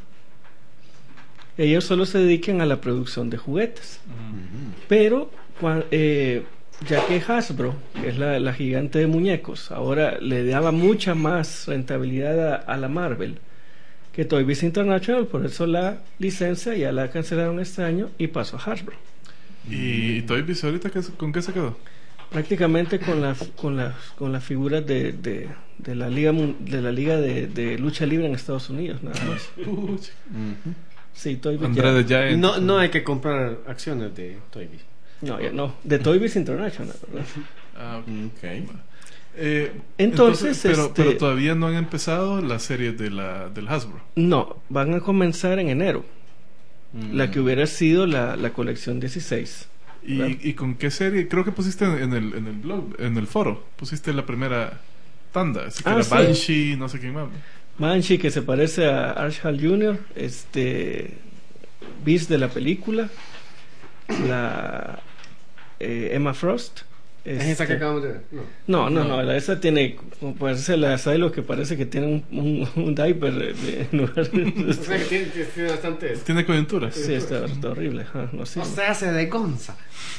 Ellos solo se dedican a la producción de juguetes. Pero cua- eh, ya que Hasbro, que es la, la gigante de muñecos, ahora le daba mucha más rentabilidad a, a la Marvel, que Toy Biz International, por eso la licencia ya la cancelaron este año y pasó a Hasbro. ¿Y, y Toy Biz ahorita qué- con qué se quedó? Prácticamente con las con las con las figuras de, de, de la liga mun- de la liga de, de lucha libre en Estados Unidos, nada más. Sí, Toy Biz André de ya- Giant. No, no hay que comprar acciones de Toy Biz. no, ya no, de Toy Biz International, ¿verdad? Ah, ok. Ok. Eh, Entonces, pero, este- pero todavía no han empezado las series de la, del Hasbro. No, van a comenzar en enero. Mm. La que hubiera sido la, la colección dieciséis. Claro. ¿Y, ¿Y con qué serie? Creo que pusiste en, en el, en el blog, en el foro, pusiste la primera tanda. Así que Ah, era sí. Banshee, no sé quién más. Banshee, que se parece a Archal junior, este Beast de la película, la eh, Emma Frost. Es esa que este- acabamos de ver. No. No, no, No. no, la esa tiene, como parece la Silo, que parece que tiene un, un, un diaper de- en lugar de- O sea que tiene, tiene- tiene bastante. Tiene coyunturas. Sí, está, está horrible. ajá, no O sirve. sea, se de Gonza.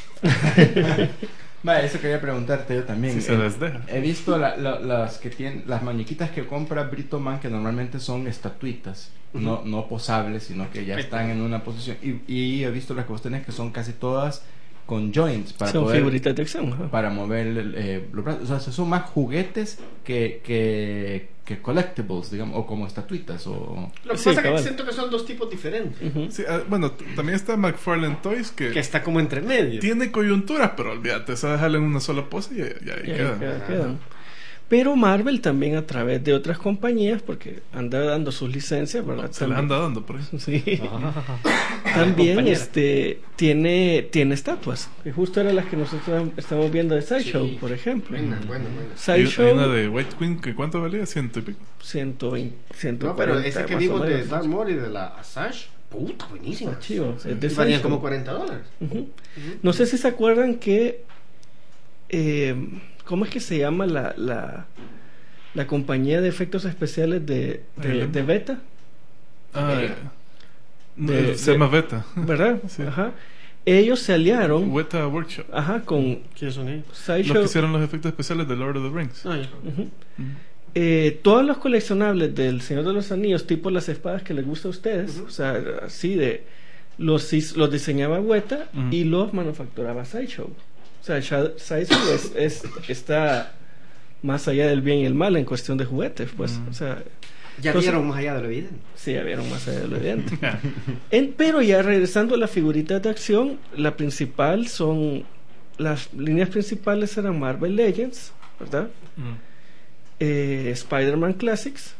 Vale, eso quería preguntarte yo también. Si se Eh, les deja. He visto la- la- las que tienen las muñequitas que compra Brito Man, que normalmente son estatuitas, no, no posables, sino que ya están en una posición. Y, y he visto las que vos tenés que son casi todas con joints para Son poder figuritas de acción. ajá. para mover el, eh, los brazos. O sea, son más juguetes que, que, que collectibles, digamos, o como estatuitas. O... Lo que Sí, pasa es cabal. que siento que son dos tipos diferentes. Ujú. Sí, ah, bueno, t- también está McFarlane Toys que, Que está como entre medio. tiene coyunturas, pero olvídate, esa dejarla en una sola pose y ya, ya ahí Y ahí queda. queda- quedan. Pero Marvel también a través de otras compañías, porque anda dando sus licencias, ¿verdad? Se les También- anda dando por ahí. Sí. Ah. También Compañera. este tiene tiene estatuas, que justo eran las que nosotros estamos viendo de Sideshow, Sí. por ejemplo. Buena, buena, buena. Hay, Sideshow, hay una de White Queen que ¿cuánto valía? Ciento y pico. ciento veinte, ciento No, pero cuarenta, ese que más o vimos de menos. Dark Maul y de la Assange, puta, buenísima. Está chido, es de Y valían Sideshow. como cuarenta dólares. Ujú. No sé si se acuerdan que eh, ¿cómo es que se llama la, la, la compañía de efectos especiales de, de, Alien. de Beta? Ah, Eh, eh, no, de- se de- llama Beta. ¿Verdad? Sí. Ajá. Ellos se aliaron Beta Workshop. ajá, con ¿Quiénes son ellos? Los Sideshow. que hicieron los efectos especiales de Lord of the Rings. Ah, ya. Ujú. Eh, todos los coleccionables del Señor de los Anillos, tipo las espadas que les gusta a ustedes, o sea, así de los, his- los diseñaba Weta Ujú. y los manufacturaba Sideshow. O sea, Sha- Sideshow es, es- está más allá del bien y el mal en cuestión de juguetes, pues, Ujú. o sea, Ya Entonces- vieron más allá de lo evidente. sí, ya vieron más allá de lo evidente. En- pero ya regresando a las figuritas de acción, la principal son, las líneas principales eran Marvel Legends, ¿verdad? Mm. eh, Spider-Man Classics,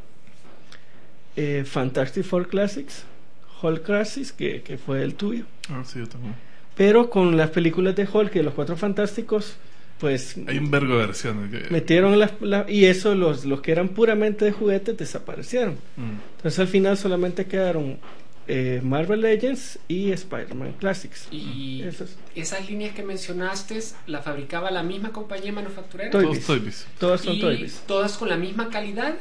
eh, Fantastic Four Classics, Hulk Classics, que, que fue el tuyo. Ah, sí, yo también. Pero con las películas de Hulk y de los Cuatro Fantásticos, pues Hay un vergo de versiones. que- metieron las, la- y eso los, los que eran puramente de juguetes desaparecieron. Mm. Entonces al final solamente quedaron eh, Marvel Legends y Spider-Man Classics. Y Esas. esas líneas que mencionaste, ¿la fabricaba la misma compañía manufacturera? Toy Todos Biz. Toy Biz. Todas son ¿Y Toy Biz. todas con la misma calidad?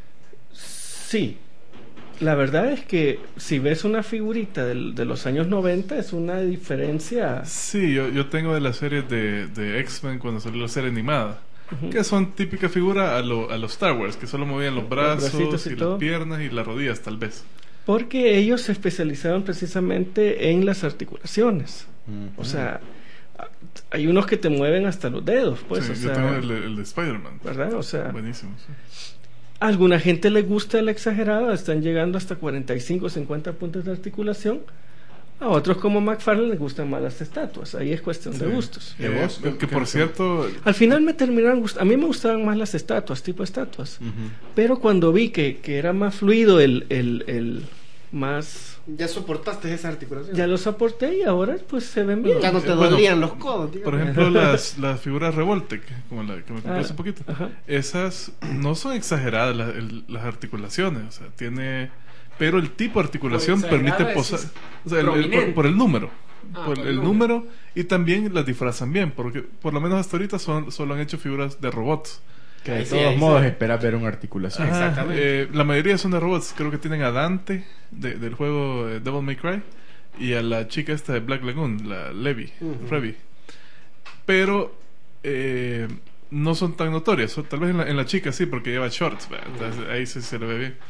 Sí. La verdad es que si ves una figurita del- de los años noventa es una diferencia. Sí, yo, yo tengo de las series de, de X-Men cuando salió la serie animada. Que son típica figura a lo, a los Star Wars, que solo movían los brazos bracitos y y, todo. las piernas y las rodillas, tal vez. Porque ellos se especializaban precisamente en las articulaciones. O sea, a- hay unos que te mueven hasta los dedos, pues. Sí, o yo sea, tengo el, el de Spider-Man. ¿verdad? O sea, Buenísimo. Sí. a alguna gente le gusta el exagerado, están llegando hasta cuarenta y cinco, cincuenta puntos de articulación. A otros como McFarlane les gustan más las estatuas. Ahí es cuestión de Sí. gustos. ¿Y Eh, vos? que ¿Qué- por qué- cierto, Al final me terminaron gustando. A mí me gustaban más las estatuas, tipo estatuas. Pero cuando vi que, que era más fluido el, el, el más... Ya soportaste esa articulación. Ya lo soporté y ahora pues se ven bien. Ya no te Eh, bueno, dolían los codos. por digamos. ejemplo, las, las figuras Revoltec, como la que me compré Ah, hace poquito, ajá. esas no son exageradas la- el- las articulaciones, o sea, tiene, pero el tipo de articulación Por permite exagerada posar, decís o sea, el- el- por, prominente. por el número, Ah, por por el el número y también las disfrazan bien, porque por lo menos hasta ahorita son, solo han hecho figuras de robots. Que de Ahí sí, todos ahí modos sí. esperas ver una articulación. Ajá, Exactamente. eh, la mayoría son de robots. Creo que tienen a Dante de- del juego eh, Devil May Cry y a la chica esta de Black Lagoon, la Levi, Ujú. Revy. Pero eh, no son tan notorias. O tal vez en la, en la chica sí, porque lleva shorts. ¿verdad? Entonces, ahí sí se le ve bien.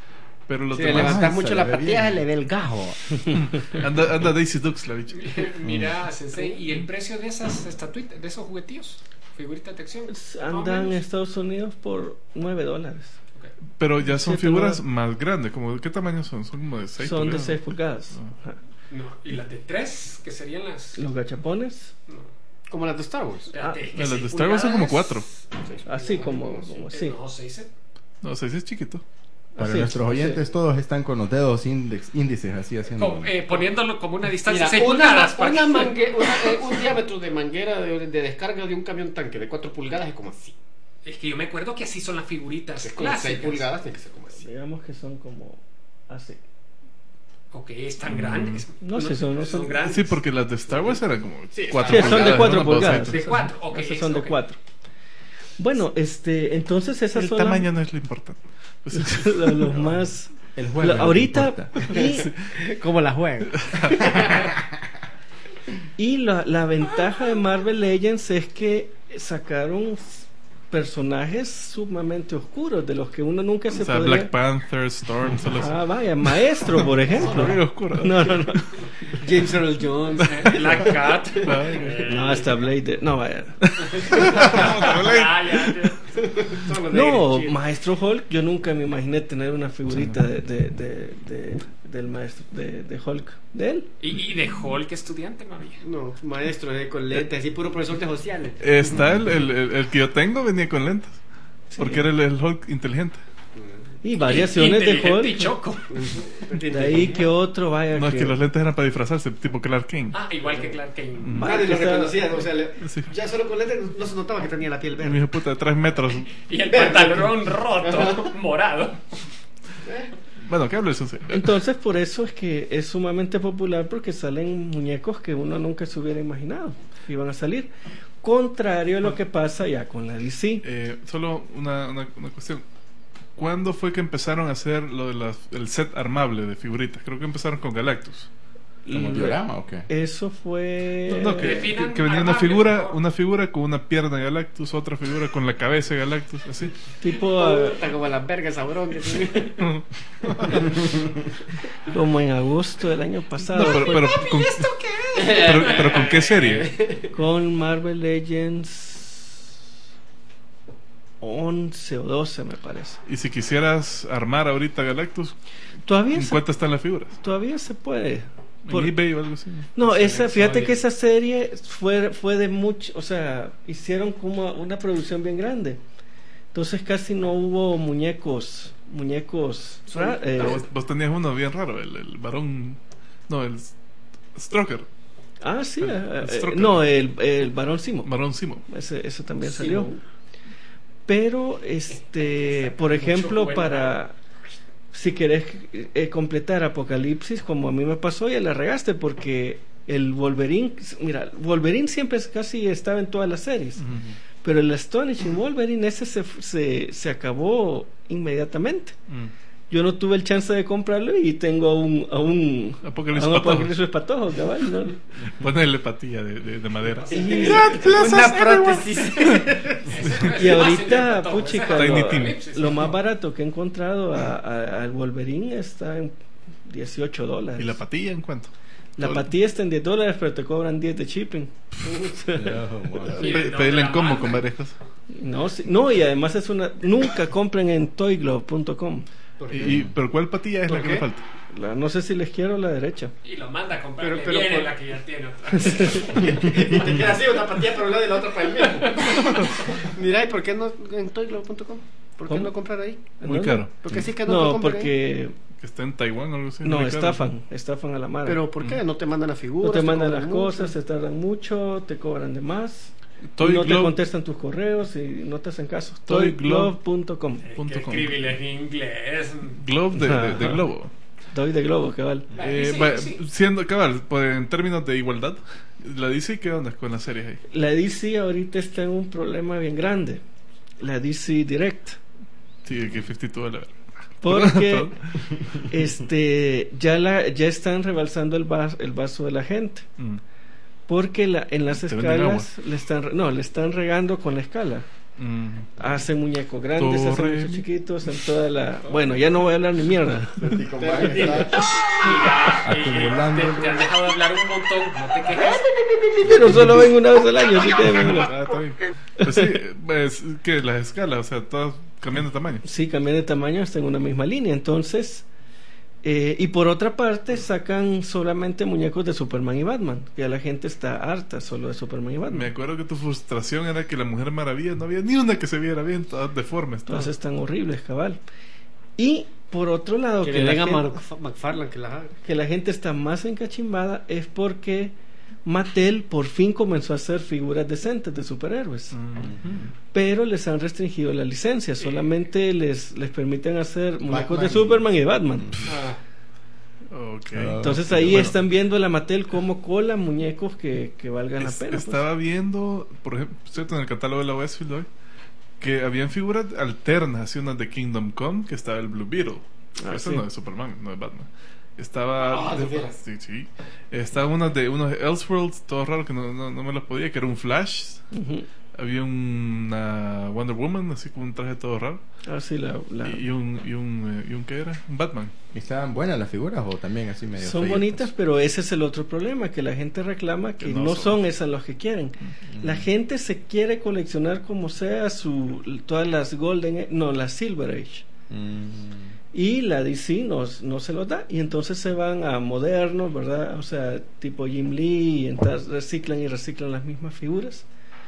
Pero los Si demás... levantas Ay, mucho se la le ve patilla, bien. se le ve el gajo. anda, anda Daisy Dukes, la bicha. Mira, Sensei, ¿y el precio de esas estatuitas, de esos juguetillos? Figuritas de acción. Andan en Estados Unidos por nueve dólares. Pero ya son Siete, figuras nueve. más grandes. Como, ¿qué tamaño son? Son como de seis Son de pulgadas. seis pulgadas. Ah. Ajá. No, y las de tres, que serían las... Los gachapones, Como las de Star Wars. Espérate, es que Las de seis Star Wars son como pulgadas- cuatro. así como, como así. No, seis. No, seis es chiquito. Para Así, nuestros oyentes, así. todos están con los dedos índex, índices así haciendo. Como, eh, poniéndolo como una distancia Mira, de seis una, pulgadas. para una que- mangue- una, eh, un diámetro de manguera de, de descarga de un camión tanque de cuatro pulgadas es como así. Es que yo me acuerdo que así son las figuritas Es como seis clásicas. pulgadas, tiene que ser como así. Digamos que son como así. Ok, es tan grandes. No sé, son, no son, grandes. Sí, porque las de Star Wars eran como Sí, cuatro sí, son pulgadas. de cuatro ¿no? pulgadas. De cuatro, ok. Esos son de ok. cuatro. Bueno, este, entonces esas El son tamaño no es lo importante. Pues, los, los más. El juego. la- es lo que ahorita importa. y, Como la juega. y la, la ventaja de Marvel Legends es que sacaron personajes sumamente oscuros de los que uno nunca se o sea, podría. Black Panther, Storm, solo Ah, vaya, Maestro, por ejemplo. Bien oscuro. No, no, no. James Earl Jones. Black Cat. No, hasta Blade. No, vaya. Ya, ya, ya. Son los No, negros, Maestro Hulk, yo nunca me imaginé tener una figurita de, de, de, de- del maestro de, de Hulk. ¿De él? Y, y de Hulk estudiante no había. No, maestro, eh, con lentes, así puro profesor de sociales. Está el, el, el, el que yo tengo venía con lentes. Porque era el, el Hulk inteligente. Y variaciones de Inteligente y Hulk. choco. De ahí que otro vaya. No, es que- que los lentes eran para disfrazarse, tipo Clark Kent. Ah, igual que Clark Kent. Nadie lo que está- reconocía, o sea, le- Sí. ya solo con lentes no se notaba que tenía la piel Y mi verde. hijo puta de tres metros. Y el pantalón roto, morado. Bueno, ¿qué hablo de eso? Entonces, por eso es que es sumamente popular porque salen muñecos que uno nunca se hubiera imaginado que iban a salir. Contrario a lo que pasa ya con la D C. Eh, solo una, una, una cuestión. ¿Cuándo fue que empezaron a hacer lo de las, el set armable de figuritas? Creo que empezaron con Galactus. ¿Como diorama o qué? Eso fue. No, no, que, Definan que, que venía una armable, figura, por favor. una figura con una pierna de Galactus, otra figura con la cabeza de Galactus, así. Tipo ah, Está como las vergas sabrón que tiene. como en agosto del año pasado. No, pero, fue pero, con, pero, pero ¿con qué serie? con Marvel Legends once o doce, me parece. Y si quisieras armar ahorita Galactus, Todavía ¿en se, cuánto están las figuras? todavía se puede. ¿En Por- eBay o algo así? No, esa, fíjate Exodia. que esa serie fue, fue de mucho, o sea, hicieron como una producción bien grande. Entonces casi no hubo muñecos, muñecos. ra- eh, Pero vos, vos tenías uno bien raro, el, el varón... No, el Stroker, ah, sí, el- eh, el eh, Stroker. no, el, el Barón Simo. varón Simo. Ese, ese también Sí, salió. ¿no? Pero, este, por Mucho ejemplo, buen para si querés eh, completar Apocalipsis, como a mí me pasó, ya la regaste porque el Wolverine, mira, Wolverine siempre es- casi estaba en todas las series, pero el Astonishing Wolverine ese se, se, se acabó inmediatamente. Mm. Yo no tuve el chance de comprarlo y tengo a un a un Apocalipsis a un patojo. Apocalipsis patojo, cabal, ¿no? Ponerle patilla de, de, de madera. Y, Una prótesis. y ahorita, puchica, Tiny lo, Tim. lo más barato que he encontrado a- a- al Wolverine está en dieciocho dólares. ¿Y la patilla en cuánto? La patilla está en diez dólares, pero te cobran diez de shipping. Pe- Pedirle en combo con varias cosas. No, sí- no, y además es una. Nunca compren en toy glove punto com. Y, y- ¿Pero cuál patilla es la que qué? le falta? La- no sé si la izquierda o la derecha. Y lo manda a comprar. Pero- pero viene por- la que ya tiene otra. Y te queda así una patilla para un lado y la otra para el medio. Mira, ¿y por qué no en toyglow punto com? ¿Por qué ¿Cómo? no comprar ahí? Muy ¿No? caro. ¿Por qué sí que no, lo No, compran ahí? porque. Que está en Taiwán o algo así. No, muy caro. estafan. Estafan a la mano. ¿Pero por qué? ¿No te mandan las figuras? no te mandan las cobran mucho? cosas, se tardan mucho, te cobran de más. Toy no te Glove contestan tus correos y no te hacen caso. Toy toy glove punto com. punto Que com. escribirle en inglés. Glove de, de, de Ajá. globo. Doy de globo, cabal. Eh, Sí, va- sí. Siendo cabal, pues, en términos de igualdad, la D C, ¿qué onda con las series ahí? La D C ahorita está en un problema bien grande. La D C Direct. Sí, que cincuenta y dos la verdad. Porque este ya la ya están rebalsando el vaso, el vaso de la gente. Mm. Porque la, en las Te venden escalas le están re- no, le están regando con la escala. Mm. Hacen muñecos grandes, Torre. hacen muñecos chiquitos, en toda la... Bueno, ya no voy a hablar ni mierda. Tico Man está Mira, acumulando. te, te han dejado de hablar un montón, no te quejes. Pero solo vengo una vez al año, así que... Ah, está bien. Pues sí, pues, que las escalas, o sea, todas cambian de tamaño. Sí, cambian de tamaño hasta en una misma línea. Entonces, eh, y por otra parte, sacan solamente muñecos de Superman y Batman. Que la gente está harta solo de Superman y Me Batman. acuerdo que tu frustración era que la Mujer Maravilla no había ni una que se viera bien, todas deformes. todas. Entonces están horribles, cabal. Y por otro lado, Que que, le la den a gente, Mark- McFarlane que las haga. que la gente está más encachimbada es porque Mattel por fin comenzó a hacer figuras decentes de superhéroes. Pero les han restringido la licencia. Solamente les, les permiten hacer muñecos Batman de y- Superman y Batman. Ok. Entonces ahí Bueno, están viendo la Mattel cómo cola muñecos que, que valgan la es- pena. pues. estaba viendo, por ejemplo, cierto, en el catálogo de la Westfield hoy, que habían figuras alternas, así unas de Kingdom Come, que estaba el Blue Beetle. Ah, Eso sí. no es Superman, no es Batman. Estaba Ah, de- ¿de veras? sí, sí. Estaba unos de unos de Elseworlds, todo raro que no, no, no me los podía, que era un Flash. Ujú. Había una Wonder Woman, así con un traje todo raro. Ah, sí, la- la- Y, y un y un eh, y un ¿qué era? Un Batman. ¿Y estaban buenas las figuras o también así medio son feitas? bonitas, pero ese es el otro problema, que la gente reclama que, Que no, no son. son. esas los que quieren. La gente se quiere coleccionar como sea su todas las Golden Age- no, las Silver Age. Mm. Y la D C no, no se los da, y entonces se van a modernos, ¿verdad? O sea, tipo Jim Lee, y entonces reciclan y reciclan las mismas figuras.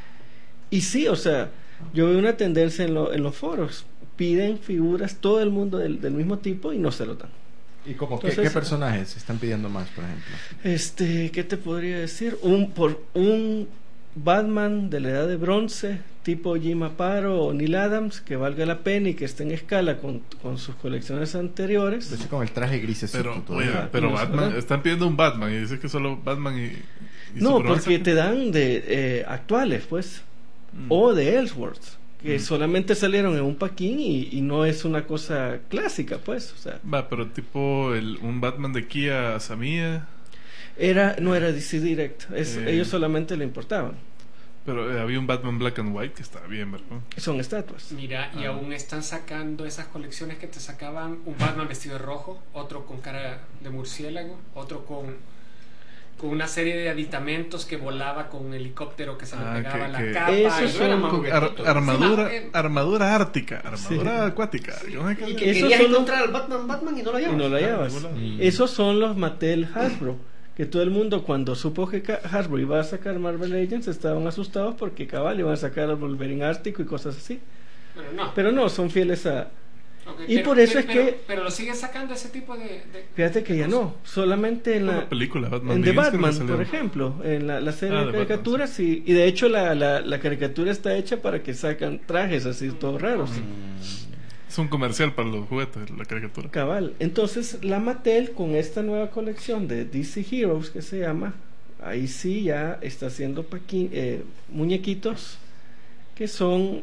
Y sí, o sea, yo veo una tendencia en, lo- en los foros. Piden figuras, todo el mundo del, del mismo tipo, y no se lo dan. ¿Y como qué, Entonces- qué personajes están pidiendo más, por ejemplo? Este, ¿qué te podría decir? Un por un Batman de la edad de bronce, tipo Jim Aparo o Neil Adams, que valga la pena y que esté en escala con, con sus colecciones anteriores. Pues sí, con el traje grisecito. Pero, todavía. oye, pero no sé, Batman, ¿verdad? están pidiendo un Batman y dices que solo Batman y, y No, Superman porque sacan. te dan de eh, actuales, pues, Mm. o de Ellsworth, que Mm. solamente salieron en un paquín y, y no es una cosa clásica, pues, o sea, Va, pero tipo el, un Batman de Kia Samia, era no era D C Direct, es, Eh. ellos solamente le importaban, pero eh, había un Batman Black and White que estaba bien, ¿verdad? son estatuas. Mira, y Ah. aún están sacando esas colecciones que te sacaban un Batman vestido de rojo, otro con cara de murciélago, otro con, con una serie de aditamentos que volaba con un helicóptero que se le Ah, pegaba que- la que- capa. Esos y no son era más Con ar- juguetito. armadura, Sí, eh, armadura ártica, armadura Sí. acuática. Yo me quedé- Y que Esos querías son los- encontrar al Batman, Batman y no lo Y hallas. no la llevas. de volada. Mm. Esos son los Mattel Hasbro, que todo el mundo cuando supo que Ca- Hasbro iba a sacar Marvel Legends estaban asustados porque cabal iban a sacar al Wolverine Ártico y cosas así. Bueno, no. Pero no, son fieles a... Ok, y por eso es pero- que- Pero lo siguen sacando ese tipo de... de- Fíjate que ya no, solamente en Una la... película, Batman En The Begins, creo que Batman, salió. por ejemplo, en la, la serie Ah, de de Batman, caricaturas, y, y de hecho la, la, la caricatura está hecha para que sacan trajes así todos raros. Es un comercial para los juguetes, la caricatura. Cabal. Entonces, la Mattel con esta nueva colección de D C Heroes que se llama, ahí sí ya está haciendo paqui- eh, muñequitos que son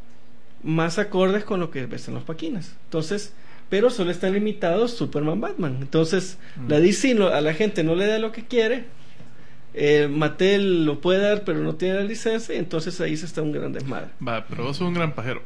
más acordes con lo que ves en los paquines. Entonces, pero solo están limitados Superman, Batman. Entonces, Mm. la D C no- a la gente no le da lo que quiere. Eh, Mattel lo puede dar, pero no tiene la licencia, y entonces ahí se está un gran desmadre. Va, pero vos sos un gran pajero.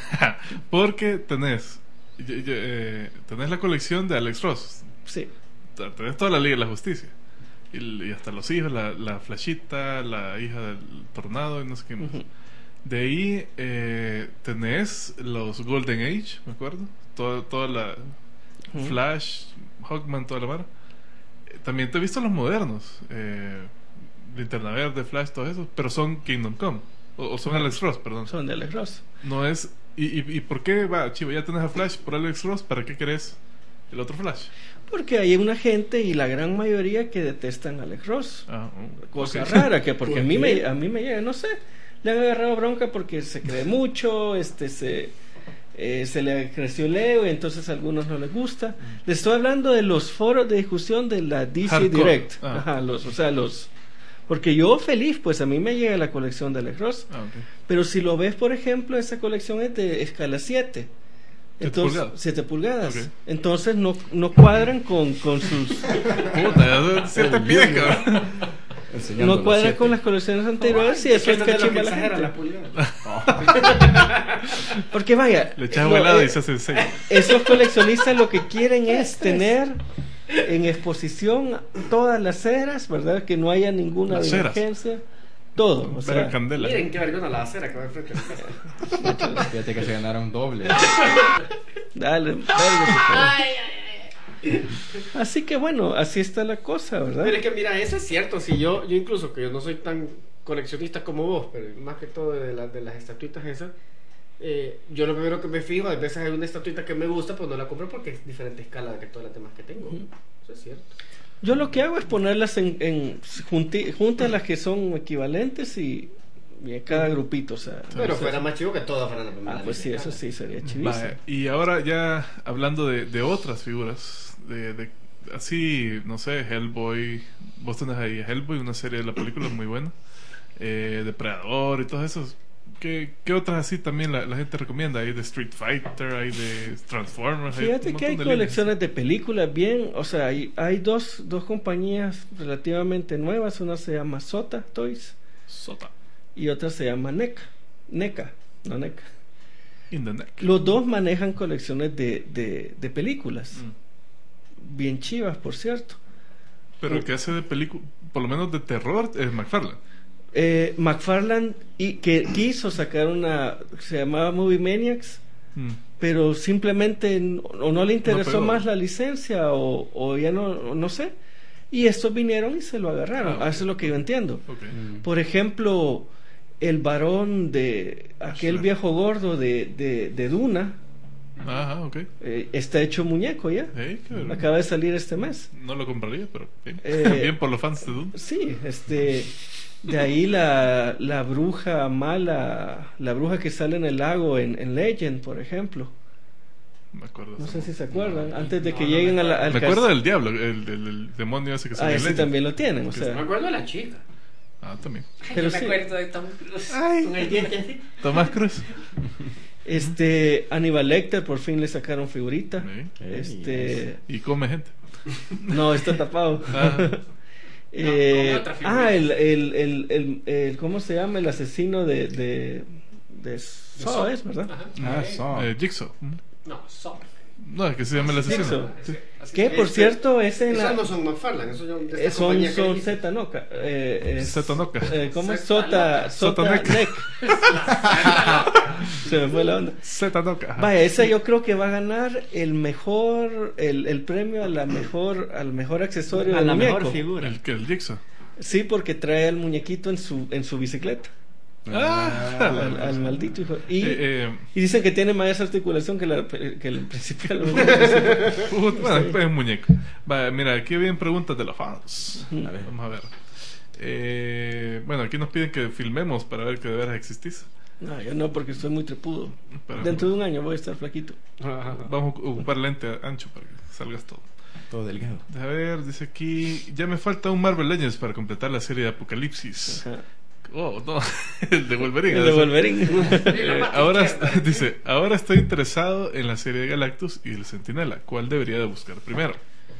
Porque tenés, y- y- eh, tenés la colección de Alex Ross. Sí. Tenés toda la Liga de la Justicia. Y, y hasta los hijos, la, la Flashita, la hija del Tornado y no sé qué más. Ujú. De ahí eh, tenés los Golden Age, me acuerdo. Toda, toda la Ujú. Flash, Hawkman, toda la mara. Eh, También te he visto los modernos. Eh, Linterna Verde, Flash, todos esos. Pero son Kingdom Come. O, o son Alex Ross, perdón. Son de Alex Ross. No es. ¿Y, y, y por qué va, chivo? Ya tenés a Flash por Alex Ross. ¿Para qué querés el otro Flash? Porque hay una gente y la gran mayoría que detestan a Alex Ross. Ah, oh, Cosa ok. rara, que porque ¿Por a mí, qué? me, a mí me llega, no sé, le han agarrado bronca porque se cree mucho, este se, eh, se le creció el ego y entonces a algunos no les gusta. Les estoy hablando de los foros de discusión de la D C Hardcore. Direct. Ah. Ajá, los, o sea, los... Porque yo feliz, pues a mí me llega la colección de Alex Ross. Ah, ok. Pero si lo ves, por ejemplo, esa colección es de escala siete. ¿Siete Entonces, pulgadas? siete pulgadas. Ok. Entonces no, no cuadran con, con sus... Puta, ya son siete pies, cabrón. Enseñando no cuadra los con siete. las colecciones anteriores y eso es que chimba la gente. la pulgada. Porque vaya, Le echas lo- helado eh, y se hace seis. esos coleccionistas lo que quieren es tener en exposición todas las ceras, ¿verdad? Que no haya ninguna Las ceras. divergencia. Todo, o Cera sea, candela. Miren qué vergüenza la acera que va enfrente. Fíjate que se ganaron doble. dale, verga, si puede. Así que bueno, así está la cosa, ¿verdad? Pero es que mira, eso es cierto. Si yo, yo incluso que yo no soy tan coleccionista como vos, pero más que todo de, la- de las estatuitas esas, eh, yo lo primero que me fijo, a veces hay una estatuita que me gusta, pues no la compro porque es diferente escala de todas las demás que tengo. Eso es cierto. Yo lo que hago es ponerlas en, en junti- juntas las que son equivalentes y, y en cada grupito, o sea. Pero o sea, fuera más chivo que todas fueran la primera. Ah, pues sí, eso sí sería chivísimo. Vaya, y ahora ya hablando de, de otras figuras, de, de así, no sé, Hellboy, vos tenés ahí a Hellboy, una serie de la película muy buena, eh, Depredador y todos esos. ¿Qué, qué otras así también la, la gente recomienda? Hay de Street Fighter, hay de Transformers. hay Fíjate un que hay montón de colecciones de películas bien, o sea, hay, hay dos, dos compañías relativamente nuevas, una se llama Sota Toys líneas. Sota. y otra se llama NECA, NECA, no NECA. In the neck. Los dos manejan colecciones de, de, de películas, Mm. bien chivas, por cierto. Pero el que hace de película, por lo menos de terror, es McFarlane. Eh, McFarlane y, que quiso sacar una, se llamaba Movie Maniacs, Mm. pero simplemente n- o no le interesó pegó. más la licencia o, o ya no, no sé. Y estos vinieron y se lo agarraron. Ah, ok. Eso es lo que yo entiendo. Ok. Por ejemplo, el varón de aquel Shrek. viejo gordo de, de, de Duna Ajá, ok. eh, está hecho muñeco ya. Hey, qué verga. Acaba de salir este mes. No lo compraría, pero bien. Eh, Bien por los fans de Dune. Sí, este, de ahí la, la bruja mala, la bruja que sale en el lago en, en Legend, por ejemplo. Me acuerdo. No de sé eso. si se acuerdan, antes de no, que no lleguen me a la, al Me cas- acuerdo del diablo, el, del el demonio ese que sale Ah, en ese Legend. también lo tienen, o Que sea. Me acuerdo de la chica. Ah, también. Pero Yo me sí. acuerdo de Tom Cruise. Ay. Con el diente así. Tomás Cruz. Este, Aníbal Lecter por fin le sacaron figurita. Sí. Este, Y come gente. no, está tapado. Ah. Eh, come otra figurita. ah, el, el, el, el, el- ¿cómo se llama? El asesino de, de, de Saw, Saw. es, ¿verdad? Ajá. Ah, so. Eh, Jigsaw. Mm. No, Saw. No, es que se llama el asesino. Jigsaw. Sí. Así Que por este- cierto es en Esos la... no son McFarlane, esos son de esta Eh, son compañía que son dijiste. Z Noca. Eh, es- Zeta Noca. eh, ¿Cómo es? Zeta Sota, Sota Sota Neck. Neck. Se me fue la onda. Zeta Noca. ajá. Vaya, esa yo creo que va a ganar el mejor, el, el premio a la mejor, al mejor accesorio A de la muñeco. mejor figura. El que el Jigsaw. Sí, porque trae al muñequito en su, en su bicicleta. Ah. Al, al maldito hijo. Y, Eh, eh, y dicen que tiene más articulación que, la, que el principal. Put- bueno, es un muñeco. Va, mira, aquí vienen preguntas de los fans. Ujú. A ver, vamos a ver. Eh, bueno, aquí nos piden que filmemos para ver que de veras existís. No, yo no, porque estoy muy trepudo. Pero- Dentro de un año voy a estar flaquito. Vamos a ocupar lente ancho para que salgas todo. Todo delgado. A ver, dice aquí, ya me falta un Marvel Legends para completar la serie de Apocalipsis. Ajá. Oh, no, el de Wolverine. El de Wolverine. Eh, ahora dice, ahora estoy interesado en la serie de Galactus y el Centinela. ¿Cuál debería de buscar primero?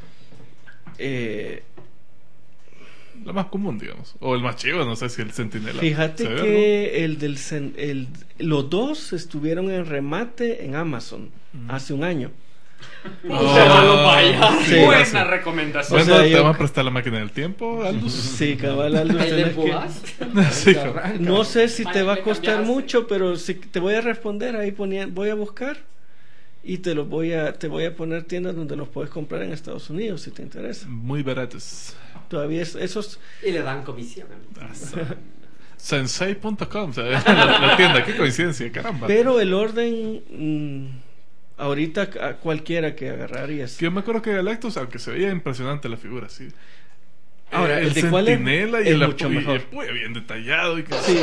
eh, La más común, digamos. O el más chivo, no sé si el Centinela. Fíjate se ve, que el del cen- el, los dos estuvieron en remate en Amazon Mm. hace un año. ¿no? O sea, no lo vaya. Sí, Buena gracias. recomendación. O Bueno, sea, ¿te yo- vamos a prestar la máquina del tiempo, Aldus? Sí, cabal, Aldo, ¿El de tenés que- Púas? Sí. No sé si te va a Le costar cambiaste. mucho, pero si te voy a responder ahí ponía, voy a buscar y te los voy a te voy a poner tiendas donde los puedes comprar en Estados Unidos si te interesa. Muy baratos. Todavía es- esos Y le dan comisión. Sensei punto com, ¿sabes? La, la tienda, qué coincidencia, caramba. pero el orden mm, ahorita a cualquiera que agarrarías. Que yo me acuerdo que Galactus, aunque se veía impresionante la figura, sí. Ahora, Eh, el de cuál es- Centinela y es el mucho apu- y mejor. el puya bien detallado y que Sí.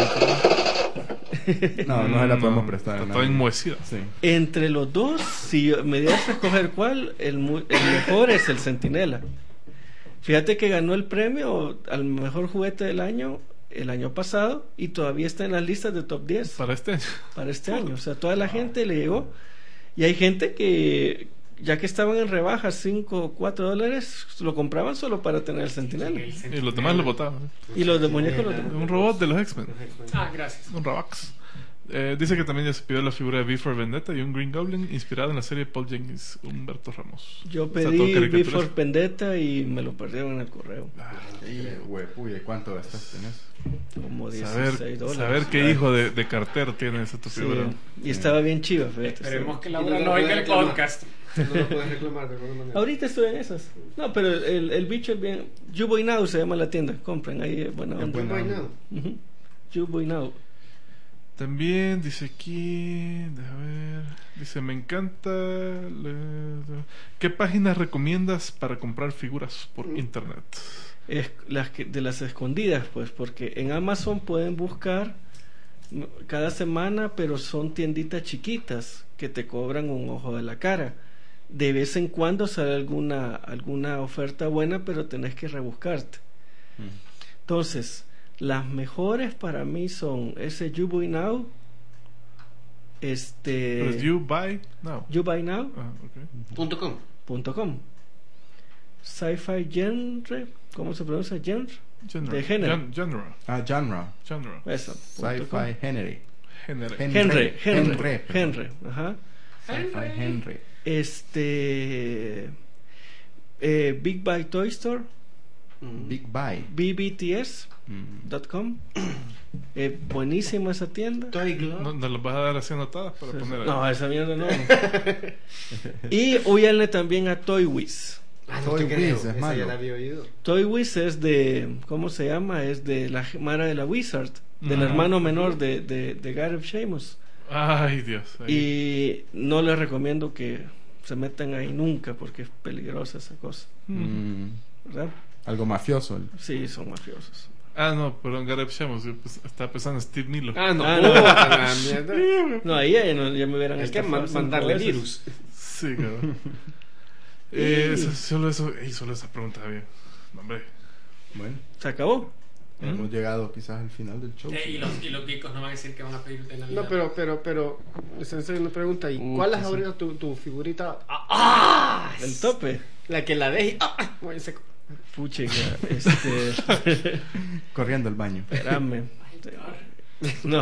No, no se la podemos prestar. a Está nadie. todo enmohecido. Sí. Entre los dos, si me dieras a escoger cuál, el, mu- el mejor es el Centinela. Fíjate que ganó el premio al mejor juguete del año el año pasado y todavía está en las listas de top diez Para este año. para este año. O sea, toda la gente le llegó y hay gente que, ya que estaban en rebajas cinco o cuatro dólares, lo compraban solo para tener el Sentinela. Y los demás lo botaban. Y los de muñecos los Un robot de los X-Men. Ah, gracias. Un Robox. Eh, dice que también ya se pidió la figura de V for Vendetta y un Green Goblin inspirado en la serie de Paul Jenkins, Humberto Ramos. Yo O sea, todo pedí V caricaturesco. for Vendetta y me lo perdieron en el correo. Y, huepuye, ¿cuánto gastaste en eso? Como Saber, dieciséis dólares. saber qué hijo de, de cartero tiene esa tu Sí, figura. y estaba bien chiva, fíjate. Esperemos que Y Laura no no lo oiga puedes el reclamar. podcast. No lo puedes reclamar de alguna manera. Ahorita estoy en esas. No, pero el, el bicho es bien. You Boy Now se llama la tienda. Compren, ahí es buena Es onda. buena onda. Ujú. You Boy Now. También dice aquí, déjame ver, dice, me encanta, le- ¿qué páginas recomiendas para comprar figuras por internet? Es las que, de las escondidas, pues, porque en Amazon pueden buscar mm, cada semana, pero son tienditas chiquitas que te cobran un ojo de la cara. De vez en cuando sale alguna alguna oferta buena, pero tenés que rebuscarte. Entonces, las mejores para mí son ese You Buy Now, este Pero es You Buy Now. You Buy Now Ah, ok. Punto com. punto com. Sci-fi genre, ¿cómo se pronuncia genre? Genre. De género. Gen- genre. Ah, genre. Genre. Eso. punto com. Sci-fi Henry. Género. Henry, Henry, Henry. Henry, ajá. Sci-fi Henry. Este eh, Big Buy Toy Store, Big Buy. B B T S Mm. punto com. Eh, buenísima esa tienda. Toy Glove. No, ¿Nos las vas a dar así anotadas para poner ahí? No, esa mierda no. Y óyale también a Toy Wiz. Ah, Toy te creo. Biz, es Esa malo. ya la había oído. Toy Wiz es de, ¿cómo se llama? Es de la Mara de la Wizard, del Ah. hermano menor de, de, de Gareth Sheamus. Ay, Dios. Ahí. Y no les recomiendo que se metan ahí nunca porque es peligrosa esa cosa, Mm. ¿verdad? Algo mafioso. Sí, son mafiosos. Ah, no, perdón, Gareth Sheamus. Yo pues, estaba pensando en Steve Milo. Ah, no. Ah, puta no. la mierda. No, ahí ya, no, ya me hubieran Hay que estafado man- cinco mandarle veces. virus. Sí, cabrón. eh, eso- solo eso, ey, solo esa pregunta, bien. No, hombre. Bueno, Se acabó. hemos llegado quizás al final del show. Eh, y, los, y los geekos no van a decir que van a pedir de Navidad. No, pero, pero, pero, en serio, una pregunta. ¿Y Uh, cuál es que sí. ahorita tu, tu figurita? ¡Ah! ¡Ah! El tope. La que la deje. ¡Ah! Muy seco. Puchica, este. Corriendo al baño. Espérame. No.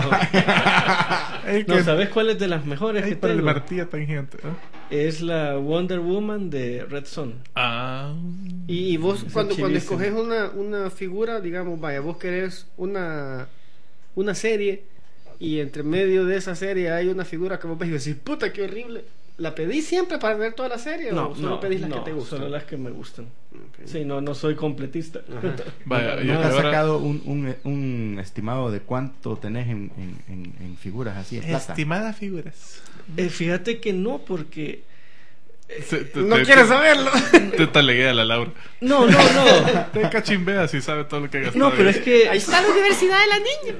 Ey, No, que- ¿sabes cuál es de las mejores ey, que para el tengo? martilla tan gigante. ¿eh? Es la Wonder Woman de Red Son. Ah. Y, y vos, Esa cuando, cuando chivísima. escoges una, una figura, digamos, vaya, vos querés una, una serie y entre medio de esa serie hay una figura que vos ves y decís, puta, qué horrible. ¿La pedís siempre para ver toda la serie No, o solo no, pedís las no, que te gustan? solo las que me gustan. Ok. Sí, no, no soy completista. Vaya, y ¿No has ahora- sacado un, un, un estimado de cuánto tenés en, en, en, en figuras así en plata? Estimadas figuras. Eh, fíjate que no, porque Se- te- No te- quiero te- saberlo. Te taleguea la Laura. no, no, no. Te cachimbea si sabe todo lo que ha gastado. No, pero es que Ahí está la universidad de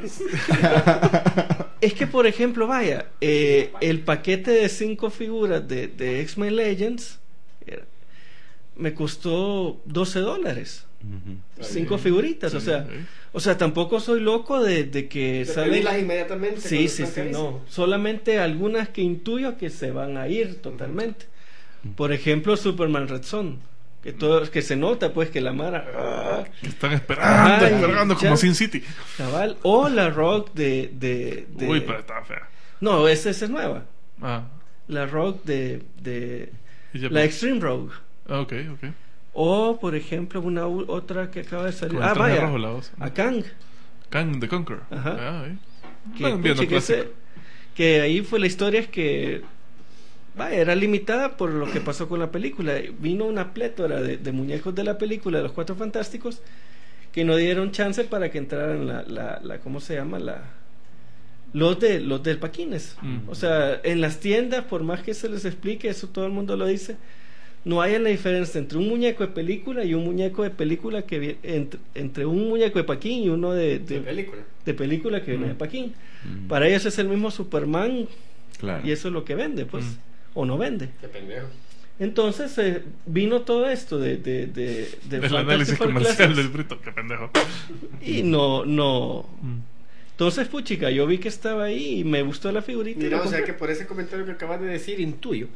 la niña. es que por ejemplo, vaya, eh, el paquete de cinco figuras de, de X-Men Legends era- me costó doce dólares. Ujú. Cinco figuritas, o sea, Sí. o sea, tampoco soy loco de, de que De salen. pedirlas inmediatamente. Sí, cuando sí, están sí, no. carísimas. Solamente algunas que intuyo que se van a ir totalmente. Por ejemplo, Superman Red Son, que todo, que se nota pues que la Mara, ah, Están esperando, Ay, esperando ya. como Sin City. cabal, o la Rock de, de, de- Uy, pero está fea. no, esa, esa es nueva. Ah. La Rock de, de Y ya- la Extreme Rogue. Ah, ok, ok. O, por ejemplo, una u- otra que acaba de salir. Con el Ah, traje vaya. rojo, la voz. A Kang. Kang the Conqueror. Ajá. Ah, ahí. Que, Bueno, viendo puchi, que, clásico. ese- que ahí fue la historia es que vaya, era limitada por lo que pasó con la película. Vino una plétora de, de muñecos de la película de los Cuatro Fantásticos que no dieron chance para que entraran la, la, la ¿cómo se llama? La los de los del Paquines. Mm. O sea, en las tiendas, por más que se les explique, eso todo el mundo lo dice, no hay la diferencia entre un muñeco de película y un muñeco de película que vi- entre, entre un muñeco de Paquín y uno de, de, De película. de película que viene Mm. de Paquín. Mm. Para ellos es el mismo Superman Claro. y eso es lo que vende, pues, Mm. o no vende. Qué pendejo. Entonces eh, vino todo esto de, de, de, de El Fantastic análisis Four comercial Classics del Brito, qué pendejo. y no, no. Mm. Entonces, puchica, yo vi que estaba ahí y me gustó la figurita. y Mira, la o sea compré. que por ese comentario que acabas de decir, intuyo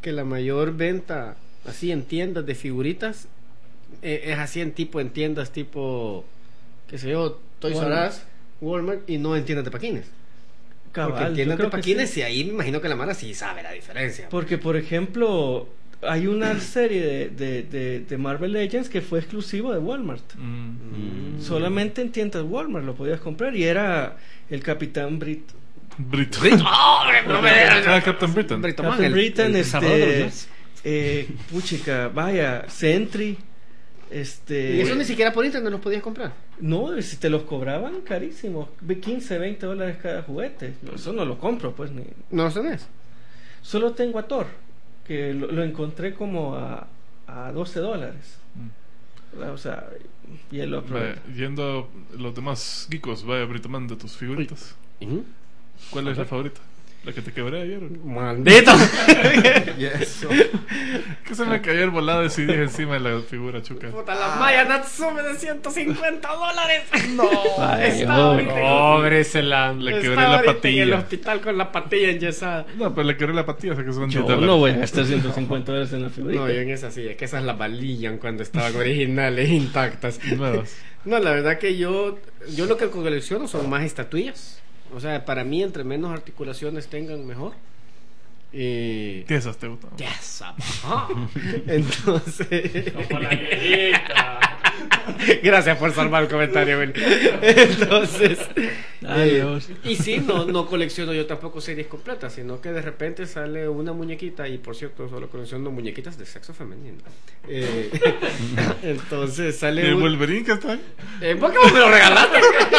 que la mayor venta así en tiendas de figuritas eh, es así en tipo en tiendas tipo, qué sé yo, Toys R Walmart. Us, Walmart, y no en tiendas de paquines. Cabal, Porque en yo tiendas de creo que paquines sí. y ahí me imagino que la mara sí sabe la diferencia. Porque, por ejemplo, hay una serie de, de, de, de Marvel Legends que fue exclusivo de Walmart. Mm. Solamente en tiendas Walmart lo podías comprar y era el Capitán Brit. Brito. ¡Oh, no me digas! Ah, Captain Britain. Brito Man, Captain el- Britain, el cazador de los este, Jets. eh, puchica, vaya, Sentry, este, Y eso ni siquiera por internet los podías comprar. no, si te los cobraban carísimos, de quince, veinte dólares cada juguete, eso no lo compro, pues, ni, No lo tenés. solo tengo a Thor, que lo, lo encontré como a, a doce dólares, o sea, y él lo Vaya, aprovecha. yendo a los demás geekos, vaya Brito Man, de tus figuritas. ¿Cuál es la favorita? ¿La que te quebré ayer? ¿O? ¡Maldito! Y eso. Que se me cayó el volado de C D encima de la figura chuca. Puta, la Maya Natsume de ciento cincuenta dólares. No, Vaya, está no. ahorita en- Pobre se la... Le está quebré la ahorita en el patilla. hospital con la patilla enyesada. No, pero le quebré la patilla, o sea que son Yo diez dólares. no voy a gastar ciento cincuenta dólares en la figurita. No, yo en esa sí, es que esas las valían cuando estaban originales, intactas. Nuevas. No, la verdad que yo, yo lo que colecciono son más estatuillas. O sea, para mí, entre menos articulaciones tengan, mejor. Y... ¿Qué esas te gustan? Yes, ajá. Entonces... Como la viejita. Gracias por salvar el comentario, Willy. Entonces... Ay, eh, Dios. y sí, no, no colecciono yo tampoco series completas, sino que de repente sale una muñequita, y por cierto, solo colecciono muñequitas de sexo femenino. Eh, entonces ¿Y sale el un... Wolverine que está ahí? Eh, ¿Por qué vos me lo regalaste?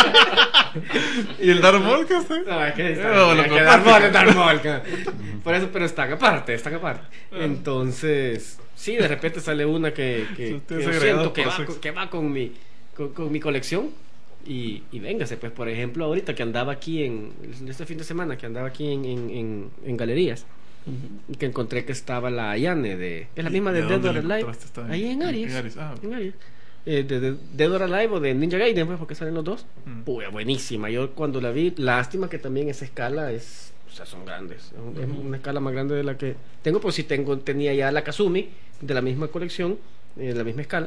¿Y el Darth Maul que está ahí? No, es que está, No, lo es que comparto. Darth Maul es Darth Maul, ca- Por eso, pero están aparte, están aparte. Entonces, sí, de repente sale una que, que, Sí, usted que es yo agregado siento que por va, sexo. con, que va con mi con, con mi colección. Y, y véngase, pues, por ejemplo, ahorita que andaba aquí en este fin de semana, que andaba aquí en, en, en, en galerías, y que encontré que estaba la Ayane de, es la misma de ¿De Dead dónde or la Alive, encontraste? Está en- ahí en Aries, en Aries, ah, ok. en Aries. Eh, de, de Dead or Alive o de Ninja Gaiden, pues, porque salen los dos. Mm. Uy, buenísima. Yo cuando la vi, lástima que también esa escala es, o sea, son grandes. Es un- es una escala más grande de la que tengo, pues sí tengo, tenía ya la Kazumi de la misma colección, eh, de la misma escala.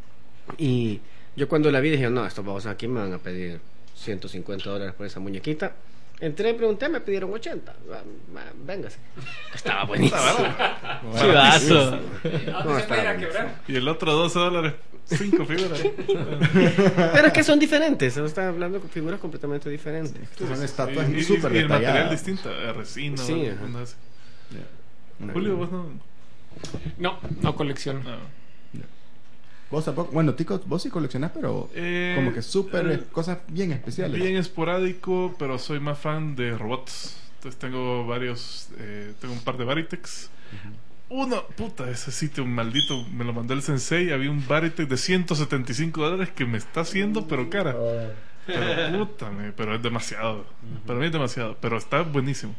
Y yo cuando la vi dije, no, estos babos aquí me van a pedir ciento cincuenta dólares por esa muñequita. Entré y pregunté, me pidieron ochenta. Ah, ah, véngase. Estaba buenísimo. Chivazo. No, estaba buenísimo. Y el otro doce dólares, cinco figuras. Pero es que son diferentes, se está hablando con figuras completamente diferentes. Son estatuas Y- y- súper y el material detalladas. distinto, eh, resina. Sí, o ajá. onda así. Una- Julio, vos no. No, no colecciono. no. Vos tampoco, bueno, Tico, vos sí coleccionás, pero Eh, como que súper eh, cosas bien especiales. Bien esporádico, pero soy más fan de robots. Entonces tengo varios, eh, tengo un par de Baritex. Uno, puta, ese sitio maldito, me lo mandó el sensei. Había un Baritex de ciento setenta y cinco dólares que me está haciendo, pero cara. Pero puta, me- pero es demasiado. Para mí es demasiado, pero está buenísimo.